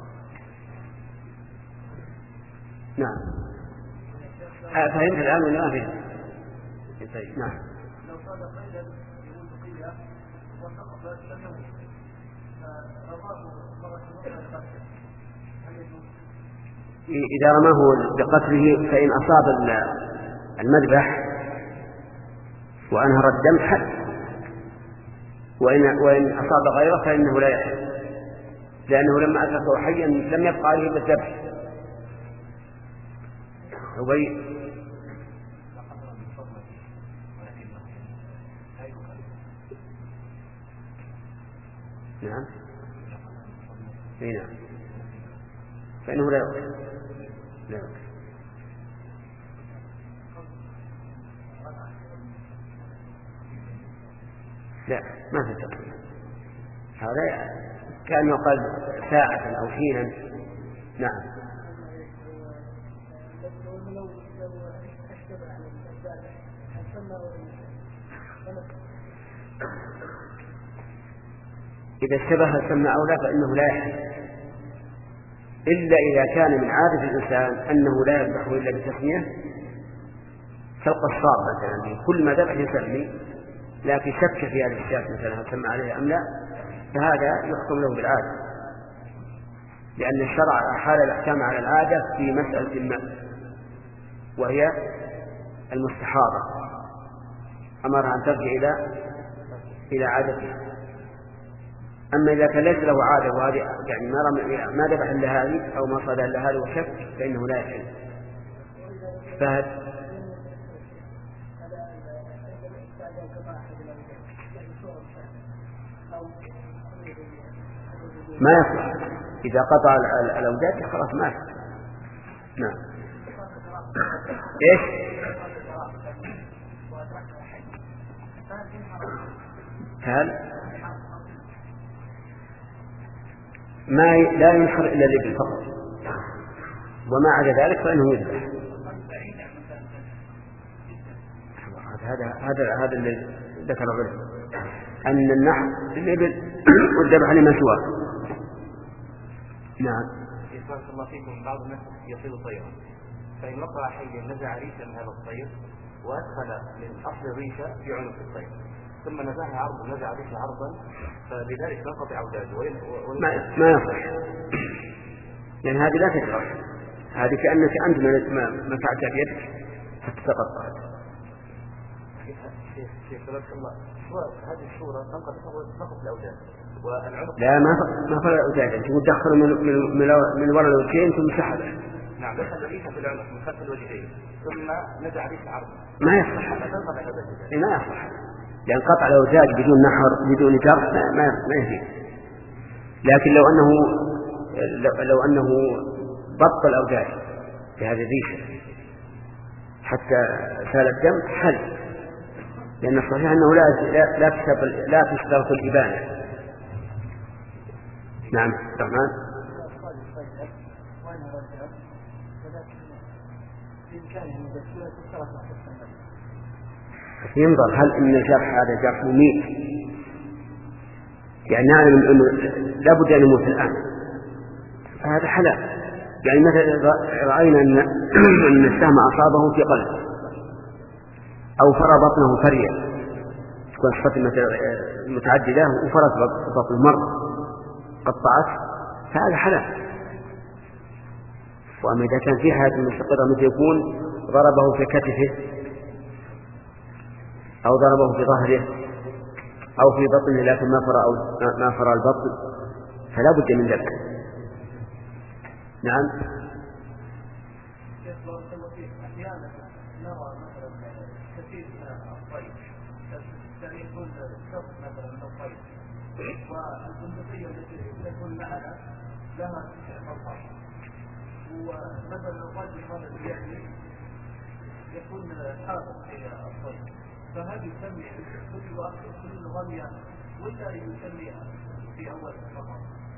نعم، فهمت الآن ولا ما فهمت؟ طيب. نعم. لو صاد قيدا يقول بقية وسقط لم يموت فرماه مرة أخرى هل يجوز؟ إذا رماه بقتله فإن أصاب المذبح وأنهر الدم حد، وإن, وإن أصاب غيره فإنه لا يحل، لأنه لما أتركه حيا لم يبقى عليه بالذبح. عبي. نعم. نعم، فإنه لا يقتل. لا يقتل. لا، ما في تقرير. هذا كأنه قال ساعة أو حينا. نعم. إذا اشتبه سمى أو لا فإنه لا يحل، إلا إذا كان من عادة الإنسان أنه لا يذبح إلا بتسمية، كالقصاب مثلا كل ما ذبح يسمي، لكن شك في هذه الشاة مثلا هل سمى عليها أم لا، فهذا يحكم له بالعادة، لأن الشرع أحال الأحكام على العادة في مسألة ما، وهي المستحاضة، أمرها أن ترجع إلى إلى عادتها. أما إذا كان ليس له عادة وهذه يعني ما ما ذبح إلا هذه أو ما صاد إلا هذه وشك فإنه لا يحل. فهد ما يصلح إذا قطع الأوداد خلاص مات. نعم. إيش؟ هل ما لا ينحر إلا الإبل فقط، وما عدا ذلك فإنه يذبح. هذا هذا هذا الذي ذكر العلماء أن النحر الإبل والذبح لما سواه. نعم. بارك الله فيكم. بعض الناس يصيد طيرا، فإن وقع حيا نزع ريشا من هذا الطير وأدخل من أصل الريشة في عنق الطير، ثم نزعها عرضا نزع ريشا عرضا، فلذلك نقطع عوداده ما ما يصح، لأن هذه لا تجرح، هذه كأنك أنت ما ما فعلت بيدك حتى تقطعت. شيخ بارك الله، هذه الصورة تنقطع فقط الأوداد والعنق. لا، ما ما فرق الأوداد، أنت تدخل من من من وراء الوجهين ثم سحبه. نعم، دخل ريشة في العنق من خلف الوجهين ثم نزع ريشة عرضا. ما يصح، ما يصح، لأن قطع الأوداد بدون نحر بدون جرح ما ما يفيد. لكن لو أنه لو أنه ضبط الأوداد بهذه الريشة حتى سال الدم حل، لأن الصحيح أنه لا لا لا تشترط لا تشترط الإبانة. نعم. الرحمن. ينظر هل إن الجرح هذا جرح مميت، يعني نعلم أنه لابد أن يموت الآن، فهذا حلال. يعني مثلا رأينا أن أن السهم أصابه في قلبه أو فرى بطنه فريا، تكون صفة متعددة وفرت بطن المرء قطعت فهذا حلال. وأما إذا كان في حياة مستقرة مثل يكون ضربه في كتفه أو ضربه في ظهره أو في بطنه لكن ما فرى أو ما فرى البطن فلا بد من ذلك. نعم. نرى مثلا كثير من الطيب يعني يكون الشخص مثلا من الطيب والبندقية التي تكون معنا لها خلطات ومثلا الرجل هذا اليمني يكون حاضر في الطيب فهل يسمي كل كل غنية ولا يسمي في أول الخطأ؟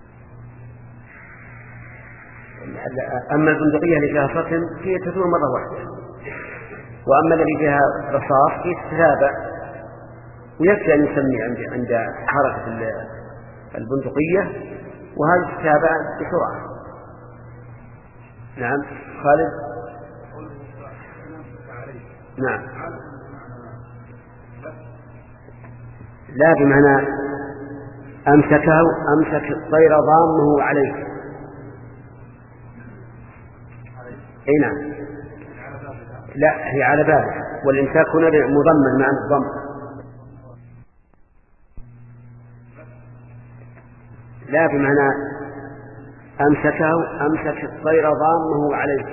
أما البندقية اللي فيها سطن هي تدور مرة واحدة، وأما الذي فيها رصاص هي تتابع، ويكفي أن يسمي عند عند حركة البندقية وهذه تتابع بسرعة. نعم. خالد. نعم. لا بمعنى أمسكه أمسك الطير ضامه عليه. اي نعم. لا هي على بابه، والإمساك هنا مضمن مع الضم. لا بمعنى أمسكه أمسك الطير ضامه عليه.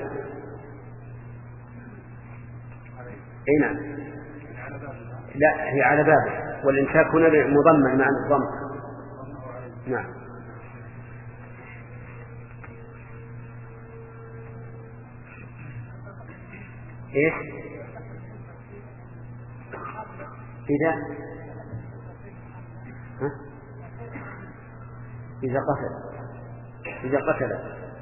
اي نعم. لا هي على بابه، والإمساك هنا مضمن مع الضم. نعم. إيش؟ إذا ها؟ إذا قتل إذا قتل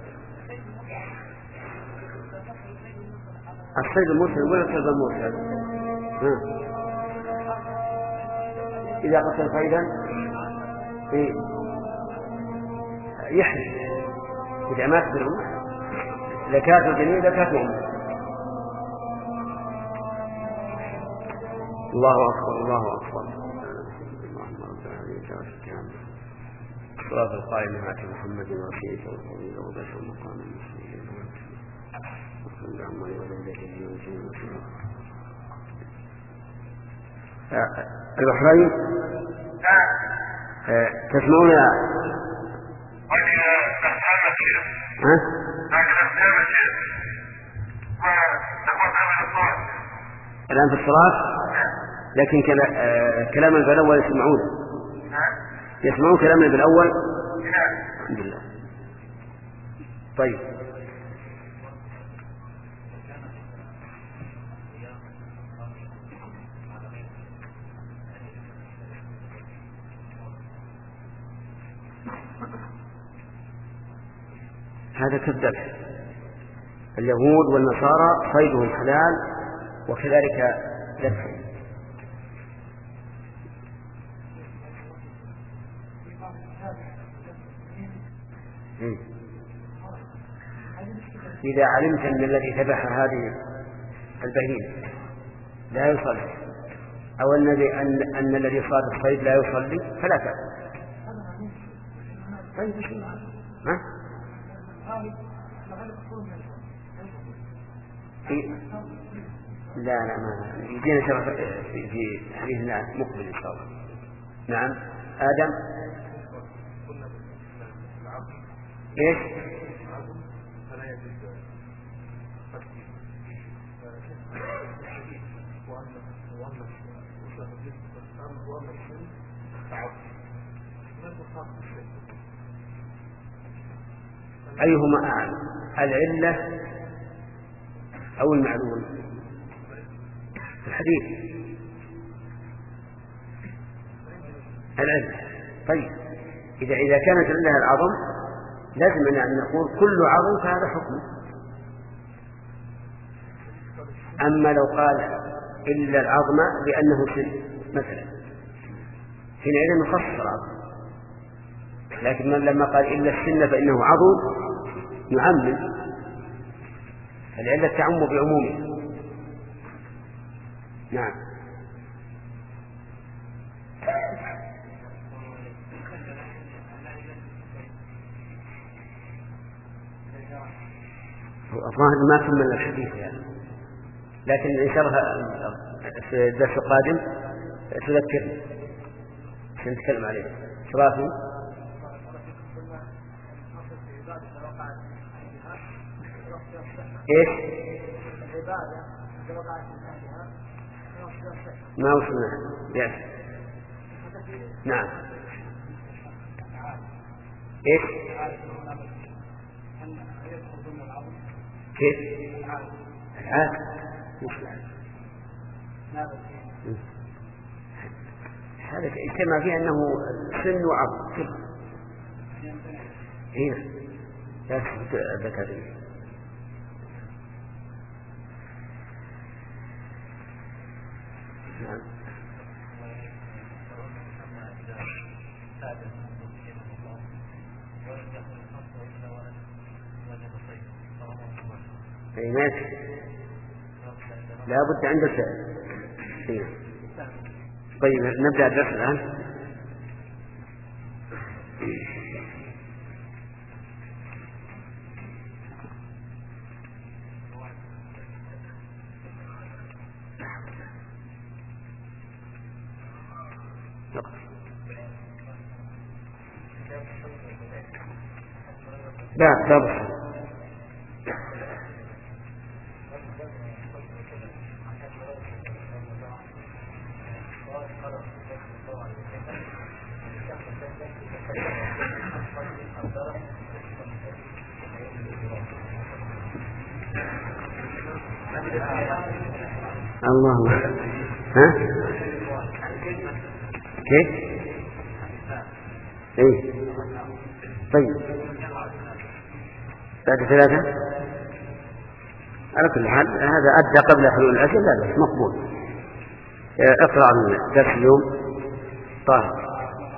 الصيد المرسل ولا الصيد المرسل؟ ها؟ إذا قتل صيدا إيه؟ يحرم إذا مات بالعمر زكاة الجنين زكاة أمه. الله أكبر الله أكبر. الصلاة القائمة على محمد وسيلة وفضيلة وبشر مقام المسلمين وكل عمل ولدته وسيلة. البحرين تسمعون ها؟ الآن في الصلاة لكن كلامنا بالأول يسمعون يسمعون كلامنا بالأول. الحمد لله. طيب هذا كالذبح. اليهود والنصارى صيدهم حلال وكذلك ذبحهم. إذا علمت أن الذي ذبح هذه البهيمة لا يصلي أو الذي أن, أن الذي صاد الصيد لا يصلي فلا تأكل. طيب ها؟ لا لا ما يجينا شرف في في حديث مقبل إن شاء الله. نعم. آدم إيش؟ أيهما أعلى العلة أو المعلول؟ الحديث العلة. طيب إذا إذا كانت العلة العظم لازم أن نقول كل عظم فهذا حكم. أما لو قال إلا العظم لأنه سن مثلا حينئذ نخصص العظم، لكن لما قال إلا السن فإنه عظم نعمم. العلة تعم بعمومه. نعم. الظاهر ما كمل الحديث يعني، لكن إن شاء الله في الدرس القادم تذكرني عشان نتكلم عليه. شرافي إيش؟ ما وصلنا يس. نعم. إيش؟ كيف؟ العاد هذا اجتمع فيه أنه سن وعظم. هنا لا تثبت الذكرية. نعم. أي ماشي، لا بد عندك. طيب نبدأ الدرس الآن. لا لا الله. ها كيف؟ ايه طيب بعد ثلاثة على كل حال هذا أدى قبل حلول الأجل. لا لا مقبول. اقرأ من درس اليوم. طاهر.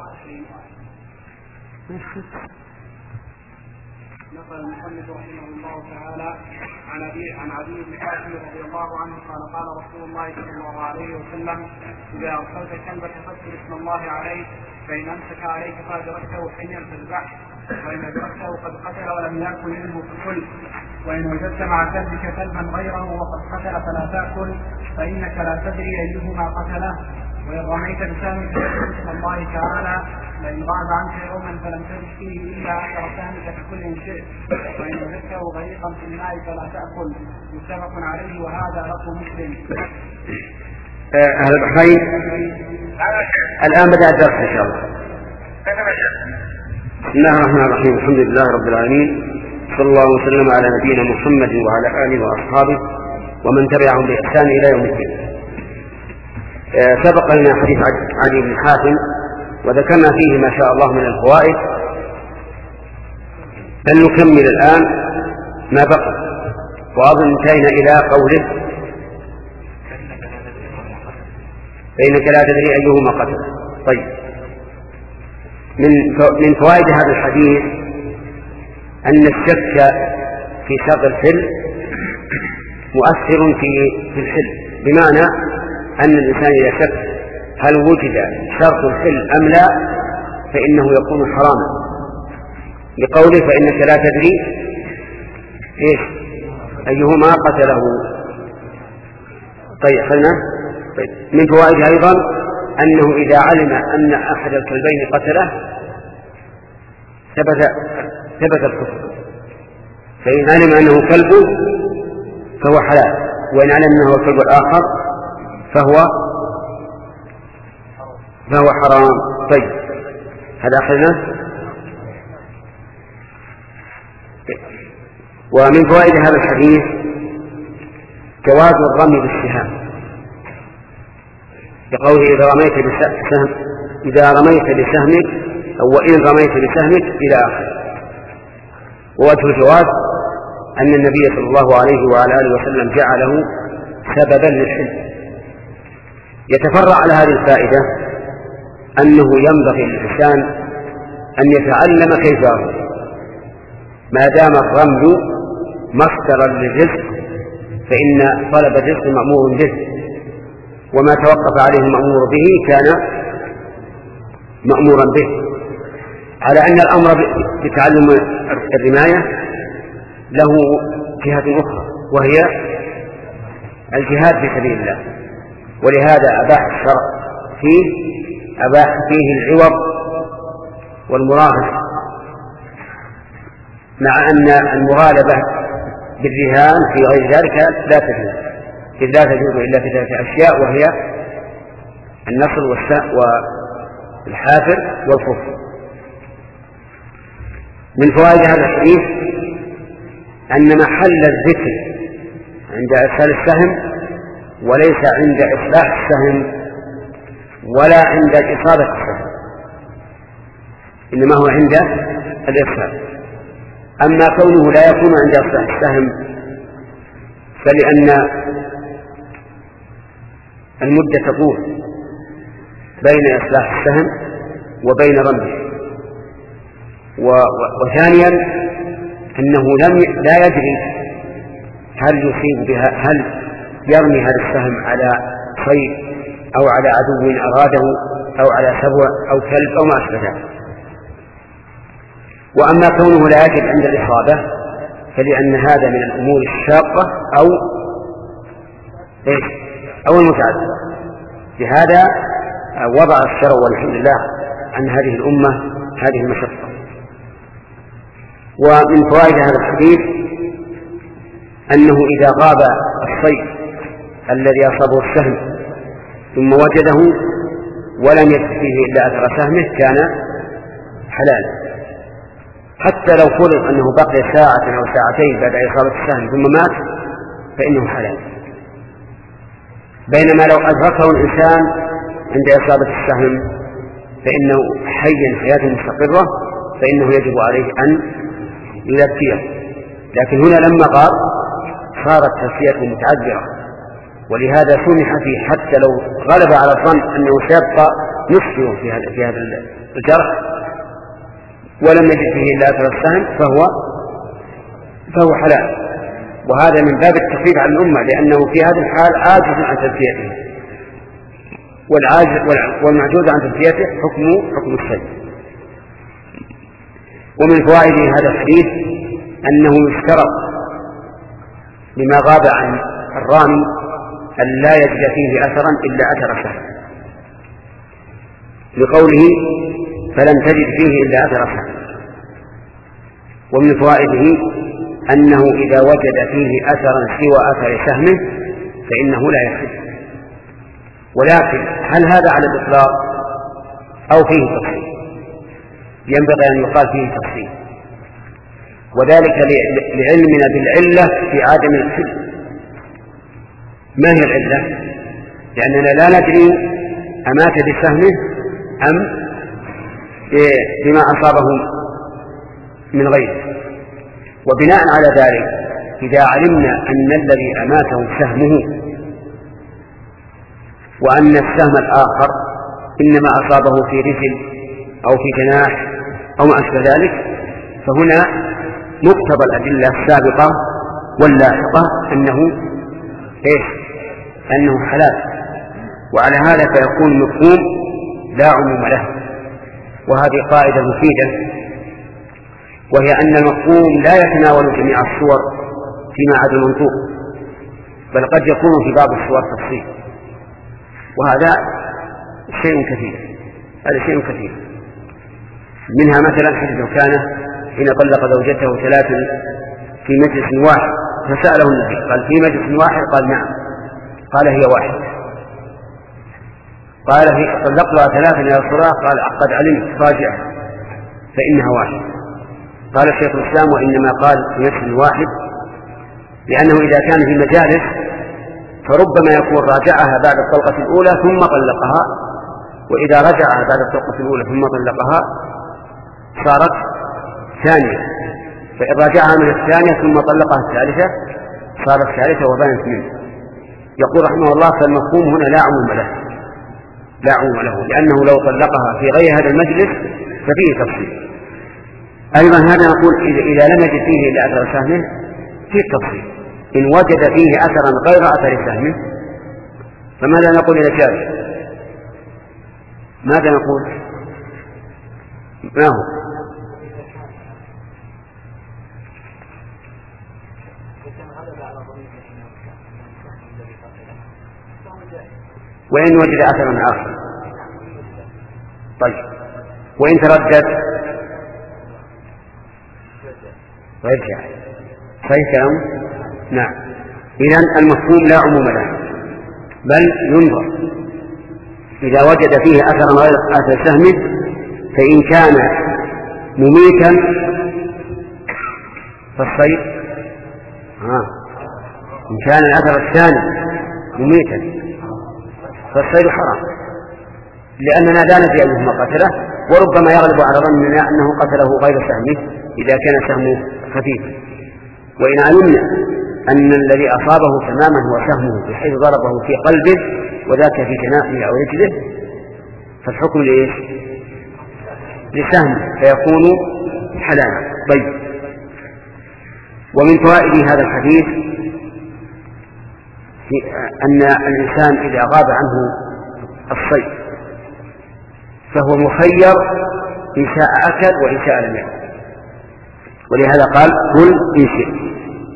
نقل المصنف رحمه الله تعالى عن ابي عن عدي بن حاتم رضي الله عنه قال قال رسول الله صلى الله عليه وسلم اذا ارسلت كلبك فاذكر اسم الله عليه فان امسك عليك فادركته حيا فاذبحه وان ادركته قد قتل ولم ياكل منه فكل وان وجدت مع كلبك كلبا غيره وقد قتل فلا تاكل فانك لا تدري ايهما قتله وإن رميت بسهمك فاذكر اسم الله تعالى لئن غاب عنك يوما فلم تجد فيه إلا أثر سهمك ككل شيء وإن وجدته غريقا في الماء فلا تأكل. متفق عليه وهذا لفظ مسلم. أهل البحرين الآن بدأ الدرس إن شاء الله. بسم الله الرحمن الرحيم. الحمد لله رب العالمين، صلى الله وسلم على نبينا محمد وعلى آله وأصحابه ومن تبعهم بإحسان إلى يوم الدين. سبق لنا حديث علي بن حاتم وذكرنا فيه ما شاء الله من الفوائد، بل نكمل الآن ما بقي. وأظن انتهينا إلى قوله فإنك لا تدري أيهما قتل. طيب من من فوائد هذا الحديث أن الشك في شرط الحل مؤثر في في الحل، بمعنى أن الإنسان إذا شك هل وجد شرط الحل أم لا فإنه يكون حراما، لقوله فإنك لا تدري إيش أيهما قتله. طيب خلنا. طيب من فوائد أيضا أنه إذا علم أن أحد الكلبين قتله ثبت ثبت الكفر، فإن علم أنه كلب فهو حلال، وإن علم أنه كلب الآخر فهو فهو حرام. طيب هذا أخذنا. ومن فوائد هذا الحديث جواز الرمي بالسهام، بقوله إذا رميت بسهم إذا رميت بسهمك أو وإن رميت بسهمك إلى آخره. ووجه الجواز أن النبي صلى الله عليه وعلى آله وسلم جعله سببا للحل. يتفرع على هذه الفائدة أنه ينبغي للإنسان أن يتعلم كيف يرمي، ما دام الرمي مصدرا للرزق فإن طلب الرزق مأمور به، وما توقف عليه المأمور به كان مأمورا به، على أن الأمر بتعلم الرماية له جهة أخرى وهي الجهاد في سبيل الله. ولهذا أباح الشرع فيه أباح فيه العوض والمراهنة، مع أن المغالبة بالرهان في غير ذلك لا تجوز، إذ لا تجوز إلا في ثلاثة أشياء، وهي النصر والحافر والخف. من فوائد هذا الحديث أن محل الذكر عند إرسال السهم وليس عند إصلاح السهم ولا عند إصابة السهم، إنما هو عند الإرسال. أما كونه لا يكون عند إصلاح السهم فلأن المدة تطول بين إصلاح السهم وبين رميه، وثانيا أنه لم لا يدري هل يصيب بها، هل يرمي هذا السهم على صيد أو على عدو أراده أو على سبع أو كلب أو ما أشبه ذلك. وأما كونه لا يجب عند الإصابة فلأن هذا من الأمور الشاقة أو إيش أو المتعددة. لهذا وضع الشرع والحمد لله عن هذه الأمة هذه المشقة. ومن فوائد هذا الحديث أنه إذا غاب الصيد الذي أصابه السهم ثم وجده ولم يجد فيه إلا أثر سهمه كان حلالا، حتى لو فرض أنه بقي ساعة أو ساعتين بعد إصابة السهم ثم مات فإنه حلال. بينما لو أدركه الإنسان عند إصابة السهم فإنه حيا حياة مستقرة فإنه يجب عليه أن يذكيه، لكن هنا لما غاب صارت تزكيته متعذرة، ولهذا سمح فيه حتى لو غلب على الظن أنه سيبقى نصفه في هذا في هذا الجرح ولم يجد فيه إلا أثر السهم فهو فهو حلال. وهذا من باب التخفيف عن الأمة، لأنه في هذه الحال عاجز عن تزكيته، والعاجز والمعجوز عن تزكيته حكم حكم السيد. ومن فوائد هذا الحديث أنه يشترط لما غاب عن الرامي أن لا يجد فيه أثرا إلا أثر سهم، لقوله فلم تجد فيه إلا أثر سهم. ومن فوائده أنه إذا وجد فيه أثرا سوى أثر سهمه فإنه لا يحل. ولكن هل هذا على الإطلاق أو فيه تفصيل؟ ينبغي أن يقال فيه تفصيل، وذلك لعلمنا بالعلة في عدم الحل. ما هي العلة؟ لأننا لا ندري أمات بسهمه أم بما أصابه من غيره. وبناء على ذلك إذا علمنا أن الذي أماته سهمه وأن السهم الآخر إنما أصابه في رجل أو في جناح أو ما أشبه ذلك، فهنا مقتضى الأدلة السابقة واللاحقة أنه إيش؟ أنه حلال. وعلى هذا فيكون مفهوم لا عموم له. وهذه قاعدة مفيدة، وهي أن المفهوم لا يتناول جميع الصور فيما عدا المنطوق، بل قد يكون في بعض الصور تفصيل، وهذا شيء كثير. هذا شيء كثير. منها مثلا حديث كان حين طلق زوجته ثلاث في مجلس واحد فسأله النبي قال في مجلس واحد؟ قال نعم. قال هي واحد. قال طلقتها ثلاثا يا رسول الله؟ قال قد علمت راجعه فإنها واحد. قال شيخ الإسلام وإنما قال في مجلس واحد لأنه إذا كان في مجالس فربما يكون راجعها بعد الطلقة الأولى ثم طلقها، وإذا رجعها بعد الطلقة الأولى ثم طلقها صارت ثانية، فإن راجعها من الثانية ثم طلقها الثالثة صارت ثالثة وبانت منه. يقول رحمه الله فالمفهوم هنا لا عموم له، لا عموم له، لأنه لو طلقها في غير هذا المجلس ففيه تفصيل. أيضا هذا نقول إذا لم يجد فيه إلا أثر سهمه فيه تفصيل. إن وجد فيه أثرا غير أثر سهمه فماذا نقول إذا جاز؟ ماذا نقول؟ ما هو؟ وإن وجد أثرا آخر. طيب وإن تردد ويرجع. صحيح كلام؟ نعم. إذن المفهوم لا عموم له، بل ينظر إذا وجد فيه أثرا غير أثر سهمه، فإن كان مميتا فالصيد آه. إن كان الأثر الثاني مميتا فالصيد حرام، لأننا لا ندري أيهما قتله، وربما يغلب على ظننا أنه قتله غير سهمه إذا كان سهمه خفيف. وإن علمنا أن الذي أصابه تماما هو سهمه بحيث ضربه في قلبه وذاك في جناحه أو رجله فالحكم لإيش؟ لسهم، فيكون حلالا. طيب ومن فوائد هذا الحديث أن الإنسان إذا غاب عنه الصيد فهو مخير إن شاء أكل وإن شاء لم يأكل، ولهذا قال كل إن شئت.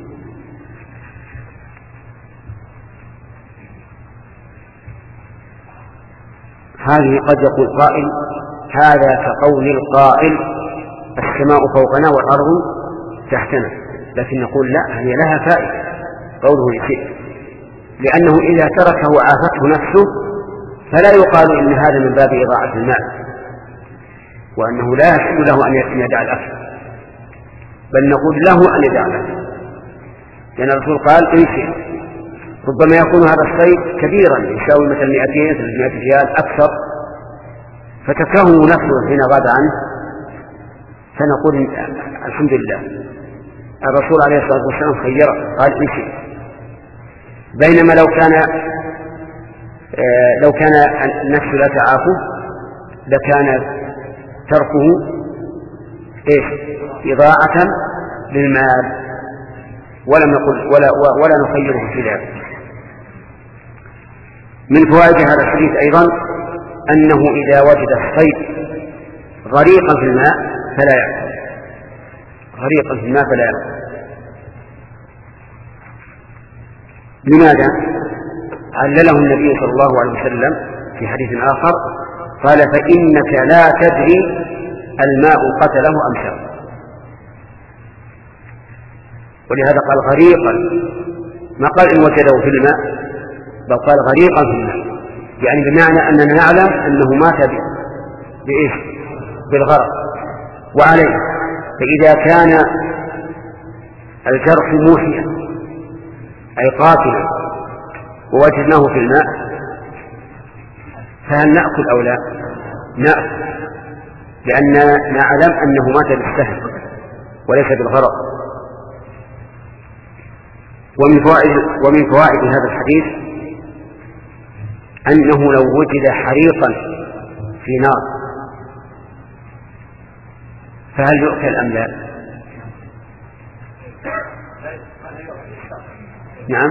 هذه قد يقول قائل هذا كقول القائل السماء فوقنا والأرض تحتنا، لكن نقول لا، هي لها فائدة قوله إن شئت، لأنه إذا تركه وعافته نفسه فلا يقال إن هذا من باب إضاعة المال، وأنه لا يحل له أن يدع الأكل، بل نقول له أن يدع الأكل، لأن الرسول قال إن شئت. ربما يكون هذا الصيد كبيرا يساوي مثل مئتين ثلاثمائة ريال أكثر، فتكرهه نفسه حين غاب عنه، فنقول الحمد لله الرسول عليه الصلاة والسلام خيره قال إن شئت. بينما لو كان آه لو كان النفس لا تعافه لكان تركه إيش؟ إضاعة للمال، ولم نقل ولا ولا نخيره في ذلك. من فوائد هذا الحديث أيضا أنه إذا وجد الصيد غريقا في الماء فلا يأكل، غريقا في الماء فلا يأكل. لماذا؟ علله النبي صلى الله عليه وسلم في حديث آخر قال فإنك لا تدري الماء قتله أم شر، ولهذا قال غريقا، ما قال إن وجده في الماء، بل قال غريقا في الماء، يعني بمعنى أننا نعلم أنه مات بإيش؟ بالغرق. وعليه فإذا كان الجرح موحيا أي قاتلا ووجدناه في الماء فهل نأكل أو لا؟ نأكل، لأننا نعلم أنه مات بالسهل وليس بالغرق. ومن فوائد, ومن فوائد هذا الحديث أنه لو وجد حريقا في نار فهل يؤكل أم لا؟ نعم،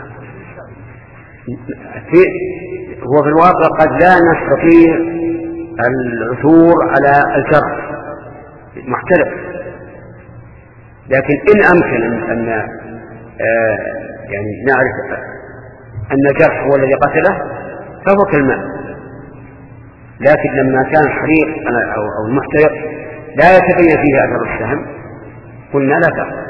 في هو في الواقع قد لا نستطيع العثور على الجرح محترف، لكن إن أمكن أن آه يعني نعرف أن الجرح هو الذي قتله فهو كالماء. لكن لما كان الحريق أو المحترق لا يتبين فيه أثر السهم قلنا لا تأكل،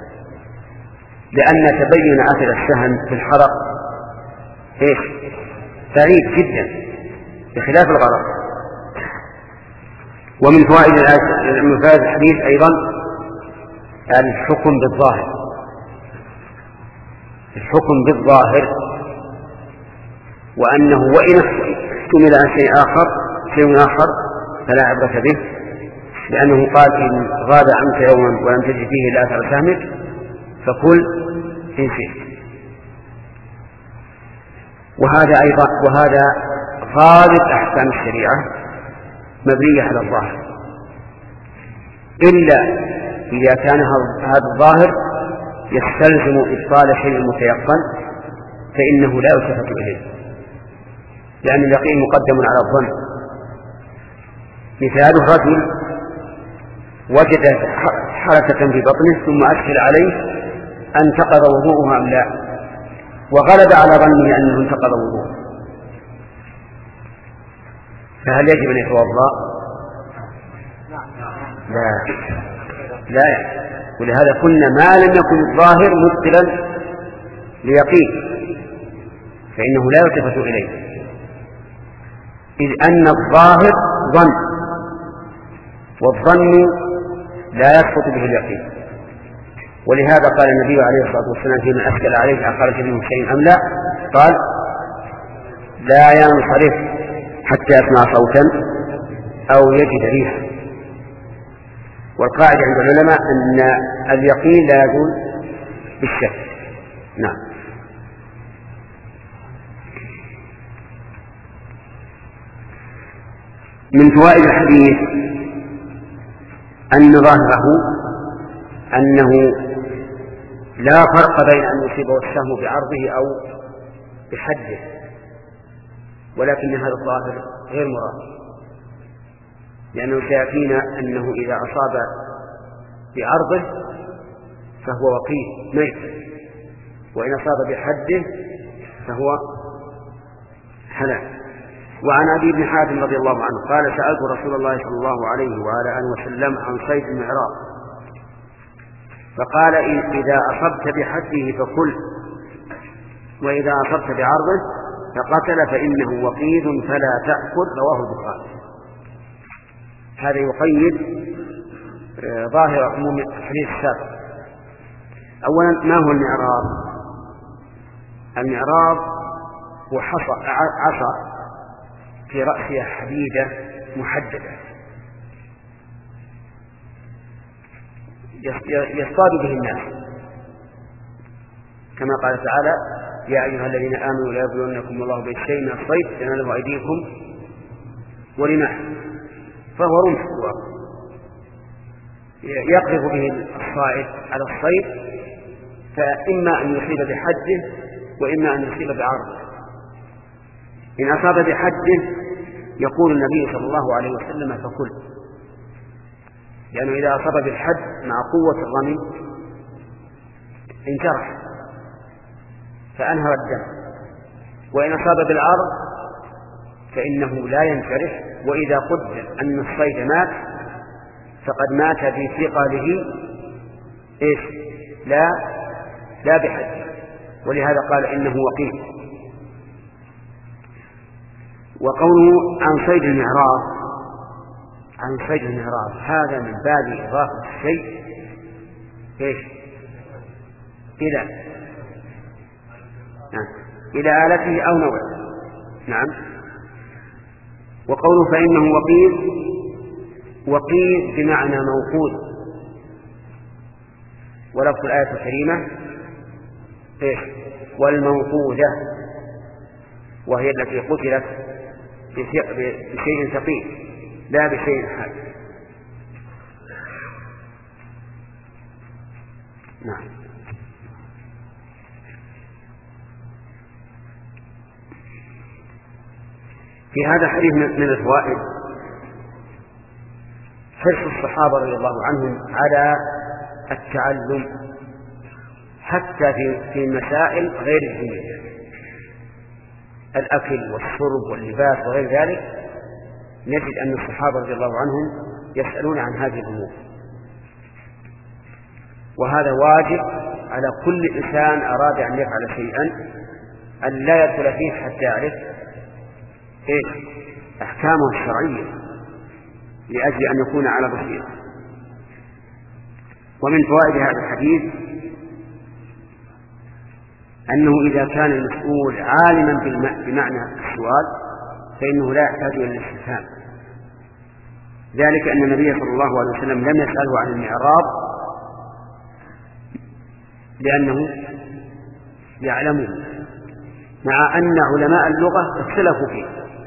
لأن تبين أثر السهم في الحرق إيش؟ بعيد جدا بخلاف الغرق. ومن فوائد من فوائد الحديث أيضا الحكم بالظاهر، الحكم بالظاهر، وأنه وإن احتمل عن شيء آخر شيء آخر فلا عبرة به، لأنه قال إن غاب عنك يوما ولم تجد فيه إلا أثر سهمك فكل إن شئت. وهذا أيضا وهذا غالب أحكام الشريعة مبنية على الظاهر، إلا إذا كان هذا الظاهر يستلزم إبطال شيء متيقن فإنه لا يلتفت إليه، لأن اليقين مقدم على الظن. مثاله رجل وجد حركة في بطنه ثم أشكل عليه انتقض وضوءه أم لا، وغلب على ظنه أنه انتقض وضوءه، فهل يجب أن يتوضأ؟ لا لا، ولهذا قلنا ما لم يكن الظاهر مبطلا ليقين فإنه لا يلتفت إليه، إذ أن الظاهر ظن، والظن لا يسقط به اليقين. ولهذا قال النبي عليه الصلاة والسلام فيما أشكل عليه أخرج منه شيء أم لا، قال لا ينصرف حتى يسمع صوتا أو يجد ريحا. والقاعدة عند العلماء أن اليقين لا يزول بالشك. نعم. من فوائد الحديث أن ظاهره أنه لا فرق بين أن يصيبه السهم بعرضه أو بحده، ولكن هذا الظاهر غير مراد، لأنه سيأتينا أنه إذا أصاب بعرضه فهو وقيل ميت، وإن أصاب بحده فهو حلال. وعن أبي بن حاتم رضي الله عنه قال سألت رسول الله صلى الله عليه وعلى آله وسلم عن صيد المعراض، فقال إذا أصبت بحده فكل، وإذا أصبت بعرضه فقتل فإنه وقيد فلا تأكل. رواه البخاري. هذا يقيد ظاهر عموم الحديث السابق. أولا، ما هو المعراض؟ المعراض هو عصا في رأسها حديدة محددة يصطاد به الناس، كما قال تعالى يا أيها الذين آمنوا لا يبلونكم الله بشيء من الصيد تناله أيديكم ورماح، فهو رمح يقذف به الصائد على الصيد، فإما أن يصيب بحده وإما أن يصيب بعرضه. إن أصاب بحده يقول النبي صلى الله عليه وسلم فكل، لأنه إذا أصاب بالحد مع قوة الرمي انجرح فأنهر الدم، وإن أصاب بالعرض فإنه لا ينجرح، وإذا قدر أن الصيد مات فقد مات في ثقله إيش؟ لا لا بحد، ولهذا قال إنه وقيل. وقوله عن صيد المعراض، عن صيد المعراض هذا من باب إضافة الشيء إيش؟ إلى نعم. إلى آلته أو نوعه. نعم. وقوله فإنه وقيد، وقيد بمعنى موقود، ولفظ الآية الكريمة إيش؟ والموقودة، وهي التي قتلت بشيء ثقيل لا بشيء حاد. نعم. في هذا الحديث من الفوائد حرص الصحابة رضي الله عنهم على التعلم حتى في مسائل غير الدينية، الأكل والشرب واللباس وغير ذلك، نجد أن الصحابة رضي الله عنهم يسألون عن هذه الأمور، وهذا واجب على كل إنسان أراد أن يفعل شيئا أن لا يدخل فيه حتى يعرف إيش أحكامه الشرعية لأجل أن يكون على بصيرة. ومن فوائد هذا الحديث أنه إذا كان المسؤول عالما بمعنى السؤال فإنه لا يحتاج إلى الاستفهام، ذلك أن النبي صلى الله عليه وسلم لم يسأله عن المعراض لأنه يعلمه، مع أن علماء اللغة اختلفوا فيه،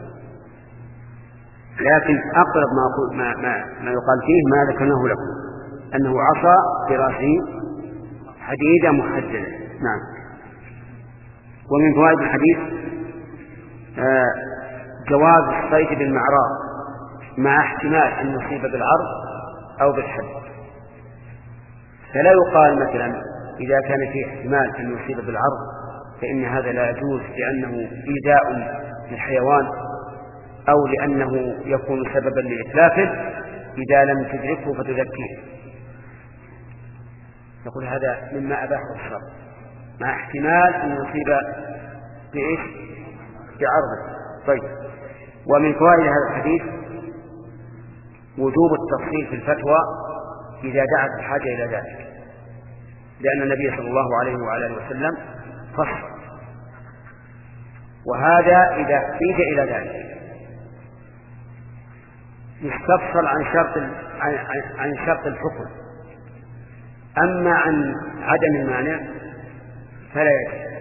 لكن أقرب ما, ما, ما, ما يقال فيه ما ذكرناه لكم، أنه عصا براسه حديدة محددة. نعم. ومن فوائد الحديث آه جواز الصيد بالمعراض مع احتمال أن يصيب بالعرض أو بالحد، فلا يقال مثلا إذا كان فيه احتمال أن يصيب بالعرض فإن هذا لا يجوز، لأنه إيذاء للحيوان أو لأنه يكون سببا لإتلافه إذا لم تدركه فتذكيه. نقول هذا مما أباحه الشرع مع احتمال أن يصيب بإيش؟ بعرضه. طيب، ومن فوائد هذا الحديث وجوب التفصيل في الفتوى إذا دعت الحاجة إلى ذلك، لأن النبي صلى الله عليه وعلى اله وسلم فصل، وهذا إذا احتيج إلى ذلك يستفصل عن شرط عن, عن شرط الحكم. أما عن عدم المانع فلا يجب.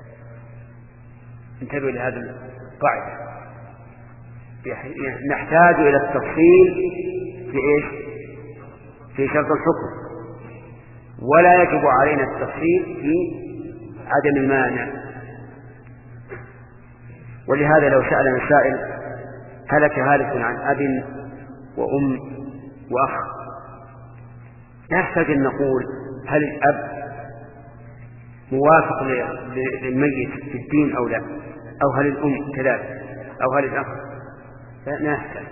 انتبهوا لهذا القاعدة، نحتاج إلى التفصيل في إيش؟ في شرط الحكم، ولا يجب علينا التفصيل في عدم المانع. ولهذا لو سألنا سائل هلك هالك عن أب وأم وأخ، لا يحتاج أن نقول هل الأب موافق للميت في الدين أو لا، أو هل الأم كذلك، أو هل الأخ، لا يحتاج.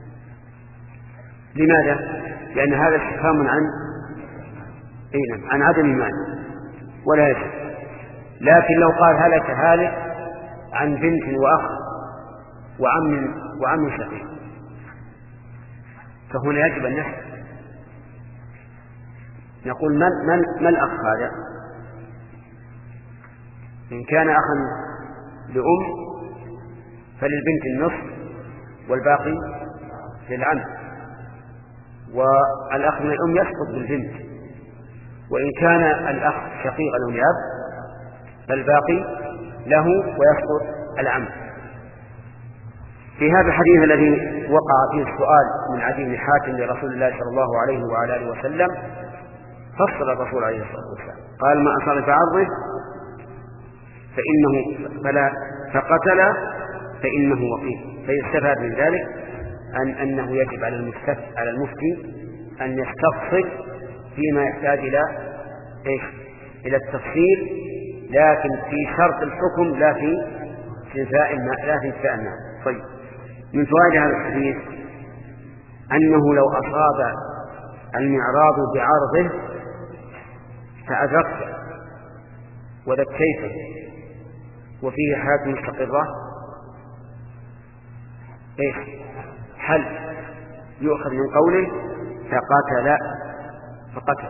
لماذا؟ لأن هذا استفهام عن إيه؟ عن عدم المانع ولا يجب. لكن لو قال هلك هالك عن بنت وأخ وعم وعم شقيق فهنا يجب أن نحسب. نقول من من ما الأخ هذا؟ إن كان أخا لأم فللبنت النصف والباقي للعم، والأخ من الأم يسقط بالبنت. وإن كان الأخ شقيقا أو لأب فالباقي له ويسقط العم. في هذا الحديث الذي وقع فيه السؤال من عدي بن حاتم لرسول الله صلى الله عليه وعلى اله وسلم فصل الرسول عليه الصلاة والسلام قال ما أصاب بعرضه فإنه فلا فقتل فإنه وقيل. فيستفاد من ذلك أن أنه يجب على المفتي على المفتي أن يستفصل فيما يحتاج إلى إيش؟ إلى التفصيل، لكن في شرط الحكم لا في انتفاء لا في انتفاء الناس. طيب، من فوائد هذا الحديث أنه لو أصاب المعراض بعرضه فأدركته وذكيته وفيه حياة مستقرة إيش؟ هل يؤخذ من قوله فقتل فقتل،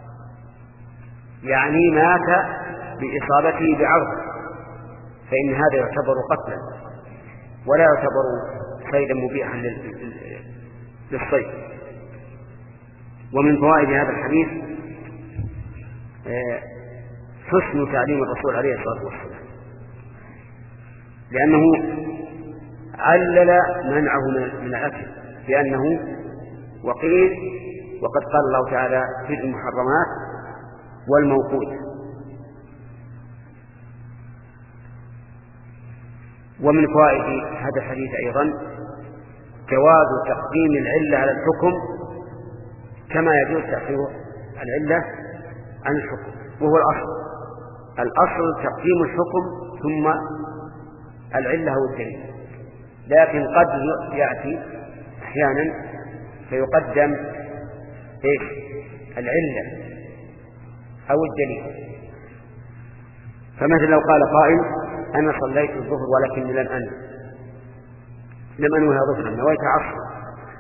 يعني مات بإصابته بعرض، فإن هذا يعتبر قتلا ولا يعتبر صيدا مبيحا للصيد. ومن فوائد هذا الحديث حسن تعليم الرسول عليه الصلاة والسلام، لأنه علل منعه من الأكل لأنه وقيل، وقد قال الله تعالى في المحرمات والموقوت. ومن فوائد هذا الحديث أيضا جواز تقديم العلة على الحكم كما يجوز تأخير العلة عن الحكم، وهو الأصل. الأصل تقديم الحكم ثم العلة والدليل، لكن قد يأتي أحيانا فيقدم إيش؟ العلة أو الدليل. فمثلا لو قال قائل أنا صليت الظهر ولكني لم أنوي لم أنوي ظهرا نويت عصرا،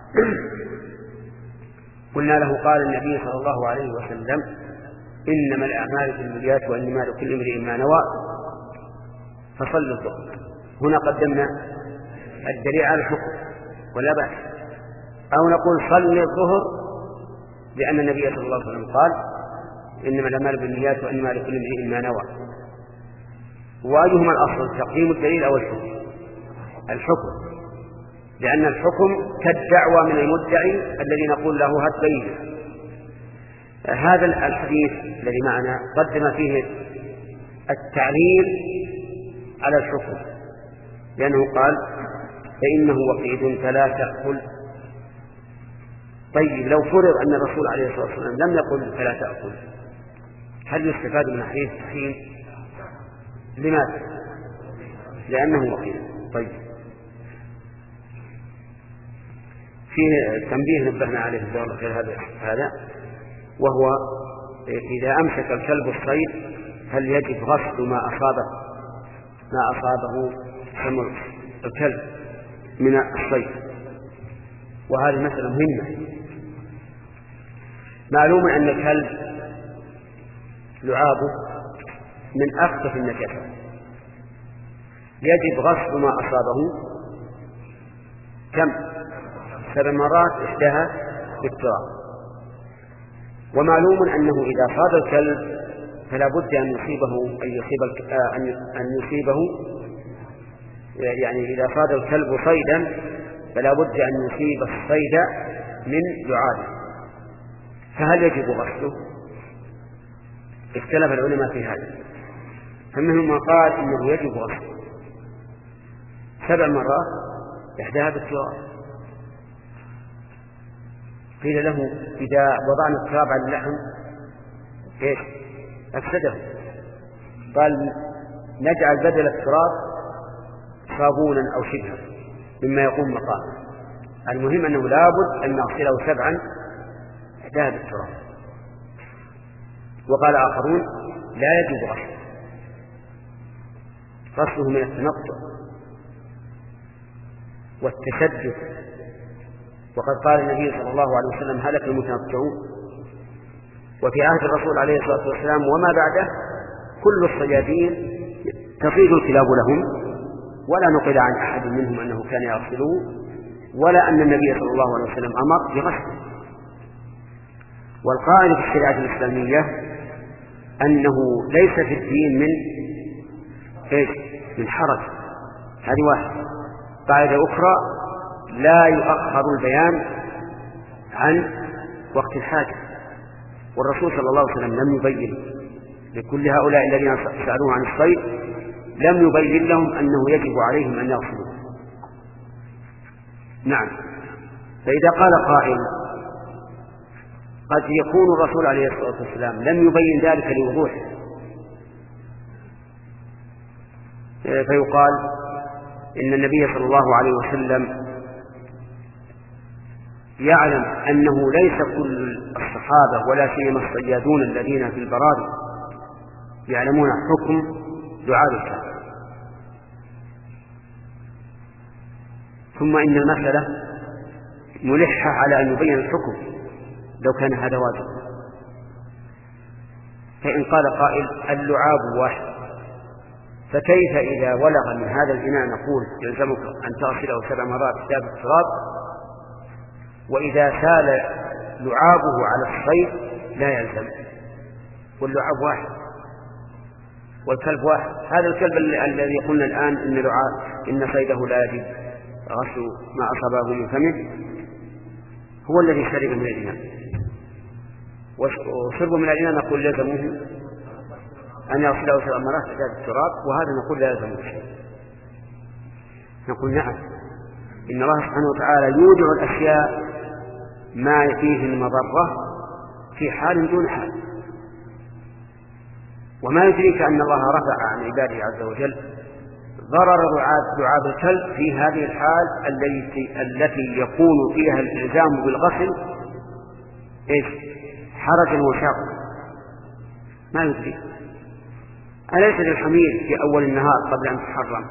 قلنا له قال النبي صلى الله عليه وسلم إنما الأعمال بالنيات وإنما لكل امرئ ما نوى فصلوا الظهر. هنا قدمنا الدليل على الحكم ولا بأس. أو نقول صل الظهر لأن النبي صلى الله عليه وسلم قال إنما الأعمال بالنيات وإنما لكل امرئ ما نوى. وأيهما الأصل تقديم الدليل أو الحكم؟ الحكم، لأن الحكم كالدعوى من المدعي الذي نقول له هات بينه. هذا الحديث الذي معنا قدم فيه التعليل على الحكم، لأنه قال فإنه وقيد فلا تأكل. طيب، لو فرض أن الرسول عليه الصلاة والسلام لم يقل فلا تأكل هل يستفاد من حديث التحريم؟ لماذا؟ لأنه وقيل. طيب، فيه تنبيه نبهنا عليه جزاه الله خير هذا هذا وهو إذا أمسك الكلب الصيد هل يجب غسل ما أصابه ما أصابه الكلب من الصيد؟ وهذه مسألة مهمة. معلوم أن الكلب لعابه من أخفف النجاسة، يجب غسل ما أصابه كم؟ سبع مرات، إحداها بالتراب. ومعلوم أنه إذا صاد الكلب فلا بد أن يصيبه أن يصيب أن يصيبه يعني إذا صاد الكلب صيدا فلا بد أن يصيب الصيد من لعابه، فهل يجب غسله؟ اختلف العلماء في هذا، فمنهم من قال إنه يجب غسله سبع مرات إحداها بالتراب. قيل له إذا وضعنا التراب على اللحم إيش أفسده؟ قال نجعل بدل التراب صابونا أو شبها مما يقوم مقامه، المهم أنه لابد أن نغسله سبعا إحداها بالتراب. وقال آخرون لا يجب غسله، غسله من التنطع والتشدد، وقد قال النبي صلى الله عليه وسلم هلك المتنطعون. وفي عهد الرسول عليه الصلاة والسلام وما بعده كل الصيادين تصيد الكلاب لهم، ولا نقل عن أحد منهم أنه كان يغسلوه ولا أن النبي صلى الله عليه وسلم أمر بغسله. والقاعدة في الشريعة الإسلامية أنه ليس في الدين من إيش؟ من حرج. هذه واحدة. قاعدة أخرى لا يؤخر البيان عن وقت الحاجة، والرسول صلى الله عليه وسلم لم يبين لكل هؤلاء الذين سألوه عن الصيد، لم يبين لهم أنه يجب عليهم أن يغسلوه. نعم. فإذا قال قائل قد يكون الرسول عليه الصلاة والسلام لم يبين ذلك لوضوحه، فيقال إن النبي صلى الله عليه وسلم يعلم أنه ليس كل الصحابة ولا سيما الصيادون الذين في البراري يعلمون حكم لعاب الكلب. ثم إن المسألة ملحة على أن يبين الحكم لو كان هذا واجب. فإن قال قائل اللعاب واحد، فكيف إذا ولغ من هذا الإناء نقول يلزمك أن تغسله سبع مرات بسبب التراب، وإذا سال لعابه على الصيد لا يلزم، واللعاب واحد والكلب واحد. هذا الكلب الذي قلنا الآن إن لعاب إن صيده لا يجب غسل ما أصابه من فمه هو الذي شرب من الإناء، وشرب من الإناء نقول يلزمه أن يغسله سبع مرات بسبب التراب، وهذا نقول لا يلزمه شيء. نقول نعم، إن الله سبحانه وتعالى يودع الأشياء ما فيه المضرة في حال دون حال، وما يدريك أن الله رفع عن عباده عز وجل ضرر لعاب الكلب في هذه الحال التي التي يكون فيها الإلزام بالغسل إيش؟ حرجا وشاقا، ما يدريك. أليس للحمير في أول النهار قبل أن تحرم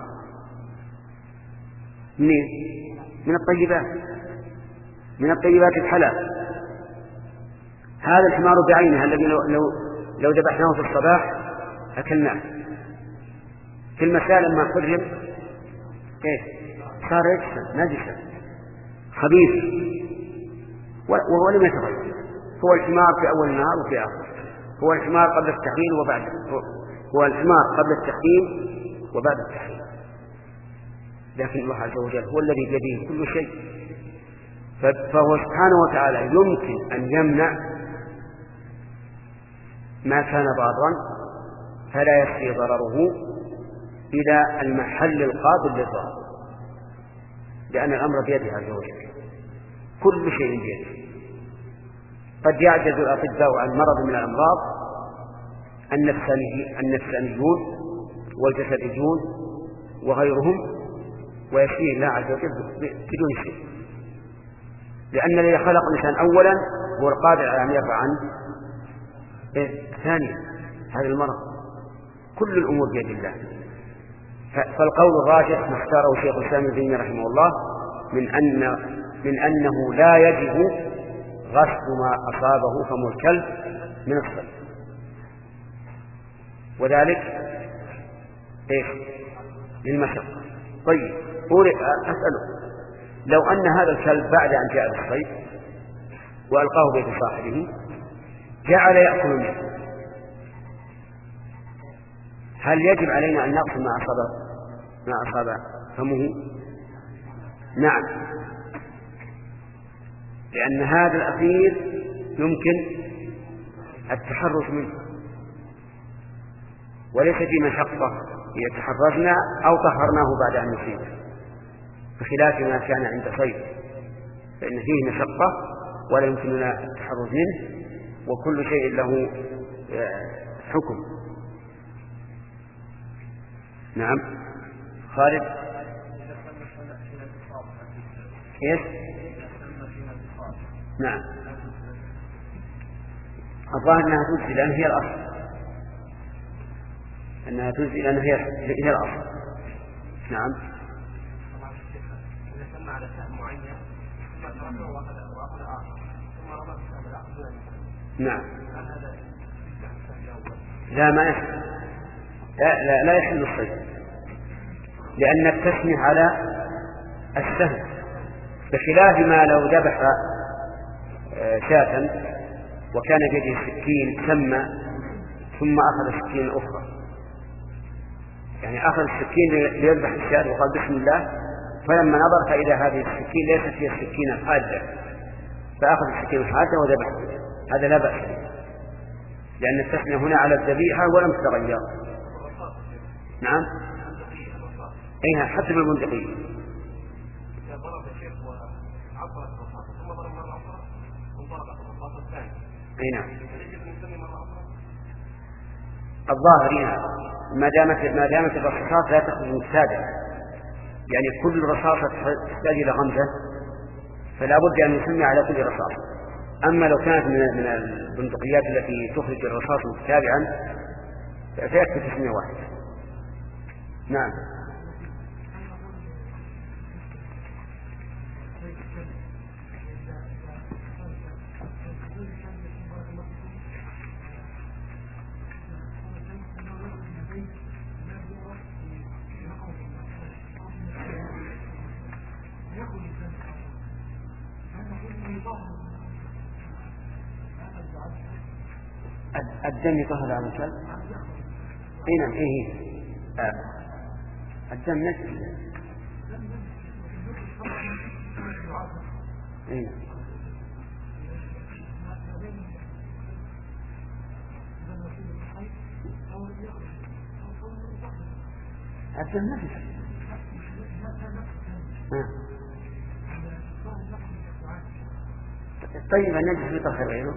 من من الطيبات من الطيبات الحلال؟ هذا الحمار بعينه الذي لو, لو, لو ذبحناه في الصباح أكلناه، في المساء لما حرم كيف صار يجسد نجسا خبيث وهو لم يتغير. هو الحمار في أول النهار وفي آخر، هو الحمار قبل التحليل وبعد، هو الحمار قبل التحليل وبعد التحليل، لكن الله عز وجل هو الذي بيده كل شيء، فهو سبحانه وتعالى يمكن أن يمنع ما كان ضارا فلا يسري ضرره إلى المحل القابل للضرر، لأن الأمر بيده عز وجل، كل شيء بيده. قد يعجز الأطباء عن مرض من الأمراض النفسانيون والجسديون وغيرهم، ويشفيه الله عز وجل بدون شيء، لأن الذي خلق الإنسان أولا هو القادر على أن يرفع عنه ثانيا هذا المرض. كل الأمور بيد الله. فالقول الراجح ما اختاره شيخ الإسلام ابن تيمية رحمه الله من أن من أنه لا يجب غسل ما أصابه فم الكلب من الصيد، وذلك إيش؟ للمشقة. طيب أسأله، لو أن هذا الكلب بعد أن جاء بالصيد وألقاه بيد صاحبه جعل يأكل منه، هل يجب علينا أن نغسل ما أصاب ما أصاب فمه؟ نعم، لأن هذا الأخير يمكن التحرز منه وليس في مشقة إذا تحرزنا أو طهرناه بعد أن نصيبه، بخلاف ما كان عند صيد فإن فيه مشقة ولا يمكننا التحرز منه، وكل شيء له حكم. نعم. خالد كيف؟ نعم، الظاهر أنها تجزي لأن هي الأصل، أنها تجزي لأن هي هي الأصل. نعم. إذا سمى على سهم معين ثم تركه وأخذ وأخذ آخر ثم رمى السهم الآخر. نعم. لا ما يحل، لا لا, لا يحل الصيد، لأن التسمية على السهم، بخلاف ما لو ذبح شاة وكان بيده سكين سمى ثم أخذ السكين أخرى، يعني أخذ السكين ليذبح الشاة وقال بسم الله، فلما نظر فإذا هذه السكين ليست هي السكين الحادة فأخذ السكين الحادة وذبح، هذا لا بأس، لأن التسمية هنا على الذبيحة ولم تتغير. نعم. أيها حتى بالمنطقية. أي نعم. الظاهر هنا ما دامت ما دامت الرصاصات لا تخرج مفسدة، يعني كل رصاصة تحتاج إلى غمزة فلا بد أن يسمى على كل رصاصة. أما لو كانت من من البندقيات التي تخرج الرصاص متتابعا فيكفي تسمية واحدة. نعم. الدم يطهر على الكلب؟ اي نعم. ايه آه. الدم نجس. اي نعم. الدم نجس. آه. طيب النجس يطهر غيره؟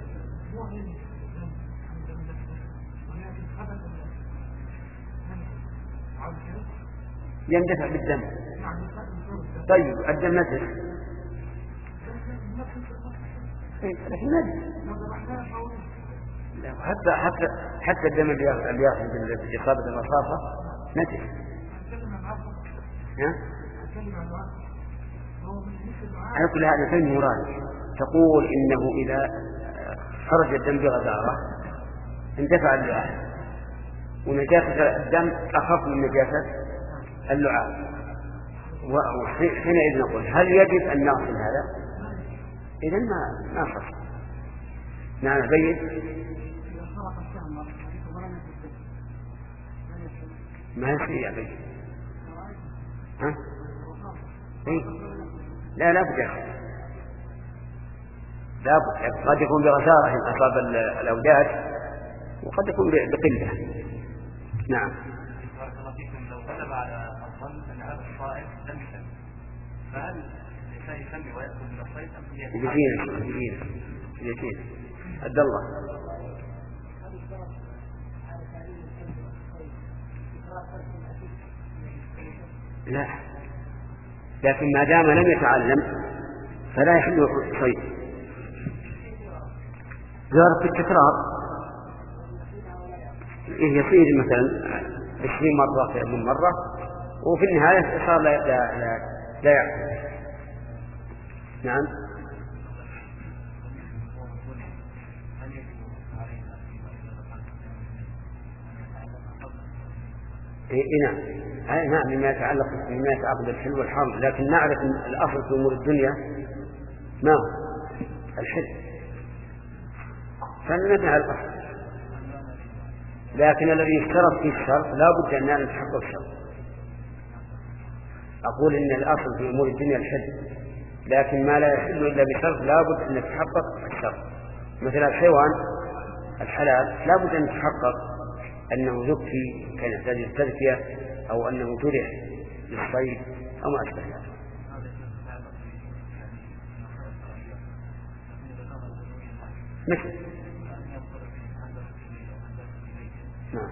يندفع بالدم. طيب الدم نجس. لكن نجس. حتى حتى حتى الدم اللي يأخذ بالإصابة الرصاصة نجس. ها؟ على كل هذا فهم مراد تقول إنه إذا خرج الدم بغزارة اندفع اللعاب، ونجاسة الدم أخف من نجاسة اللعاب، وحينئذ نقول هل يجب أن نغسل هذا؟ إذن ما ما صح. نعم. بيد ما يصير يا بيد. ها؟ إيه؟ لا لا بد لا بد، قد يكون بغزارة إن أصاب الأوداج وقد يكون بقلة. نعم. بارك الله فيكم. لو غلب على الظن أن هذا الصائم لم يسمي، فهل الإنسان يسمي ويأكل من الصيد أم يجينا يجينا يجينا عبد الله؟ لا، لكن ما دام لم يتعلم فلا يحل صيد. جارة التكرار يصيد مثلا عشرين مرة من مرة وفي النهاية صار لا لا لا, لا يعقل. نعم. إيه نعم أي نعم مما يتعلق بما يتعلق بالحل والحرم، لكن نعرف أن الأصل في أمور الدنيا ما هو الحل، فنبني على الأصل. لكن الذي يشترط فيه الشرط لا بد أن نتحقق الشرط. أقول إن الأصل في أمور الدنيا الحل، لكن ما لا يحل إلا بشرط لا بد أن يتحقق الشرط. مثل الحيوان الحلال لا بد أن يتحقق أنه يكفي كان يحتاج التزكية أو أنه جرح للصيد أو ما أشبه ذلك. مثل نعم.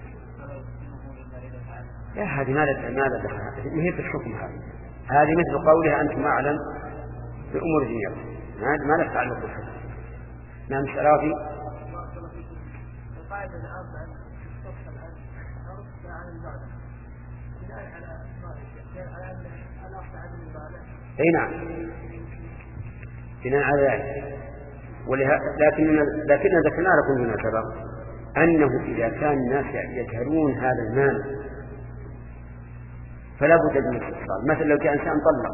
لا هذه ماذا ماذا دخلها؟ ما هي في الحكم هذه. هذه مثل قولها أنتم أعلم في أمور دنياكم، ما لا تعلق بالحكم. نعم شرافي. القاعدة العامة في الصف الأرض عن المعنى بناء على على أن الأصل عدم المعنى. أي نعم بناء على ذلك. لكن لكن ذكرنا لكم هنا سبق أنه إذا كان الناس يجهلون هذا المعنى فلا بد من الاستفصال. مثلا لو كان إنسان طلق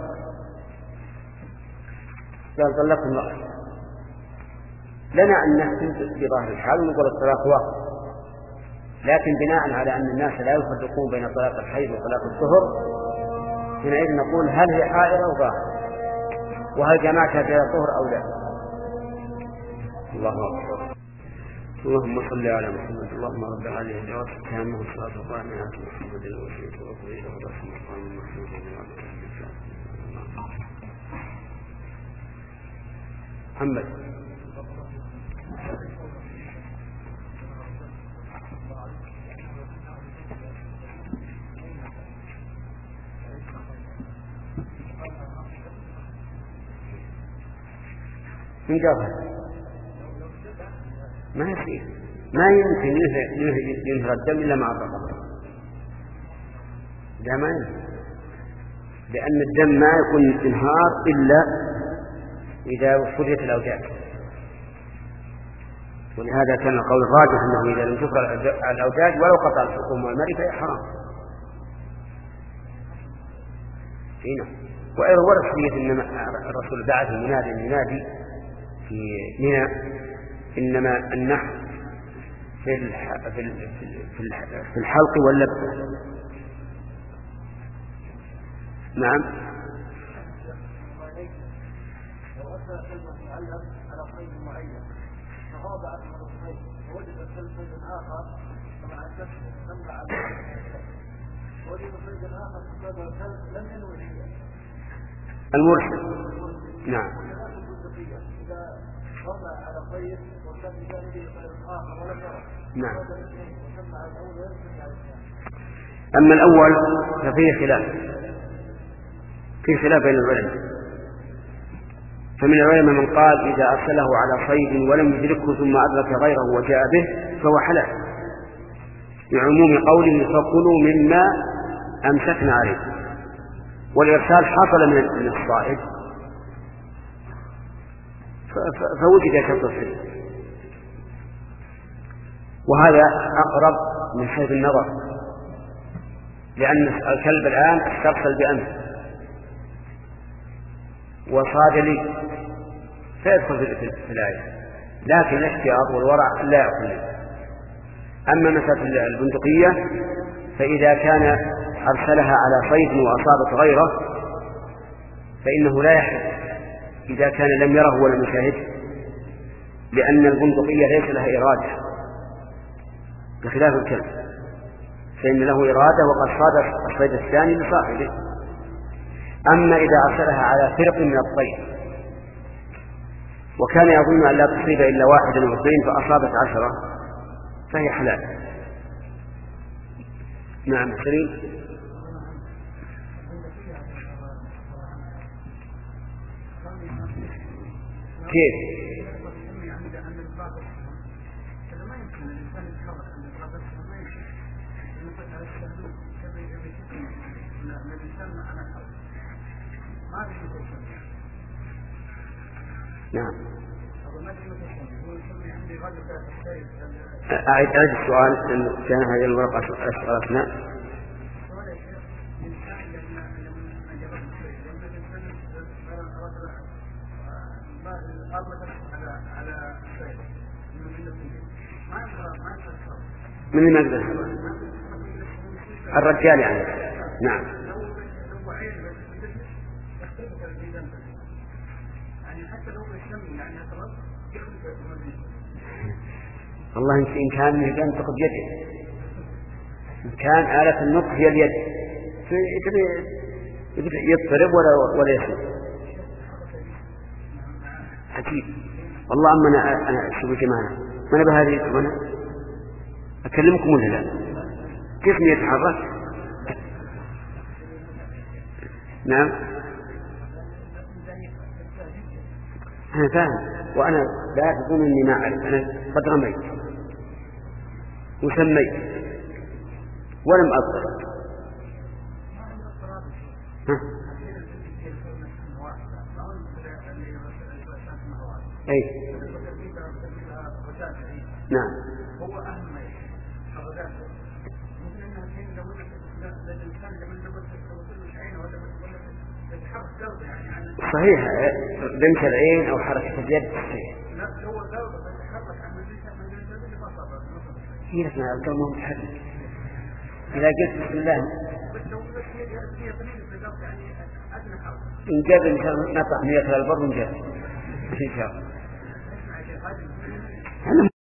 قال طلقت امرأة، لنا أن نحكم بظاهر الحال ونقول الطلاق واقع، لكن بناء على أن الناس لا يفرقون بين طلاق الحيض وطلاق الطهر حينئذ نقول هل هي حائضة أو ظاهرة، وهل جمعتها بين الطهر أو لا. الله أكبر. اللهم صل على محمد. اللهم رب هذه الدعوة التامة والصلاة والسلام على محمد الوسيلة والفضيلة والرحمة والقرآن المحمود محمد. من جابها ما يصير، ما يمكن ينهر الدم إلا مع الرقبة، لا ما يمكن، لأن الدم ما يكون انهار إلا إذا فرجت الأوجاج. ولهذا كان القول الراجح أنه إذا لم تفرج الأوجاج ولو قطع الحكم والمرء فهي حرام. هنا وأيضا ورد حديث إنما الرسول بعث المنادي المنادي في منى إنما النحر في في الحلق واللبس. نعم. لو أتى كلمة معلم على صيد معين فغاب عنه الصيد ووجد صيد آخر فمع الكسر نملع على ووجد صيد آخر فقد الكلب لم ينوي المرسل. نعم. إذا رمى على صيد وكان بجانبه صيد آخر ولم يرى. نعم. أما الأول ففيه خلاف في خلاف بين العلماء، فمن العلماء من قال إذا أرسله على صيد ولم يدركه ثم أدرك غيره وجاء به فهو حلال لعموم قوله فكلوا مما أمسكنا عليه، والإرسال حصل من الصائد فوجد شرط الحل، وهذا أقرب من حيث النظر، لأن الكلب الآن استرسل بأمر وصاد لي فيدخل في الآية، لكن الاحتياط والورع لا يأكل لي. أما مسألة البندقية فإذا كان أرسلها على صيد وأصابت غيره فإنه لا يحل إذا كان لم يره ولم يشاهده، لأن البندقية ليس لها إرادة بخلاف الكلب، فإن له إرادة وقد صاد الصيد الثاني لصاحبه. أما إذا أرسلها على فرق من الطير وكان يظن أن لا تصيب إلا واحدا واثنين فأصابت عشرة فهي حلال. نعم سليم. كيف؟ نعم. أعيد أعيد السؤال لأن كان هذه الورقة أسئلة أثناء. من المقدر الرجال يعني. نعم. الله إن كان من ينطق بيده، إن كان آلة النطق هي اليد يضطرب ولا ولا يسمع. عجيب والله. أما أنا أنا شوف جماعة ما أنا بهذه أنا أكلمكم ولا لا؟ كيف يتحرك؟ نعم أنا فاهم، وأنا لا تظن إني ما أعرف. أنا قد رميت وسميت ولم أضطر. أي نعم. هو أهم صحيح دمش العين أو حركة اليد صحيح. هي اسمها القلب متحرك. إذا قلت بسم الله إن جاب إن شاء الله نطع مية البر ونجاب إن شاء الله.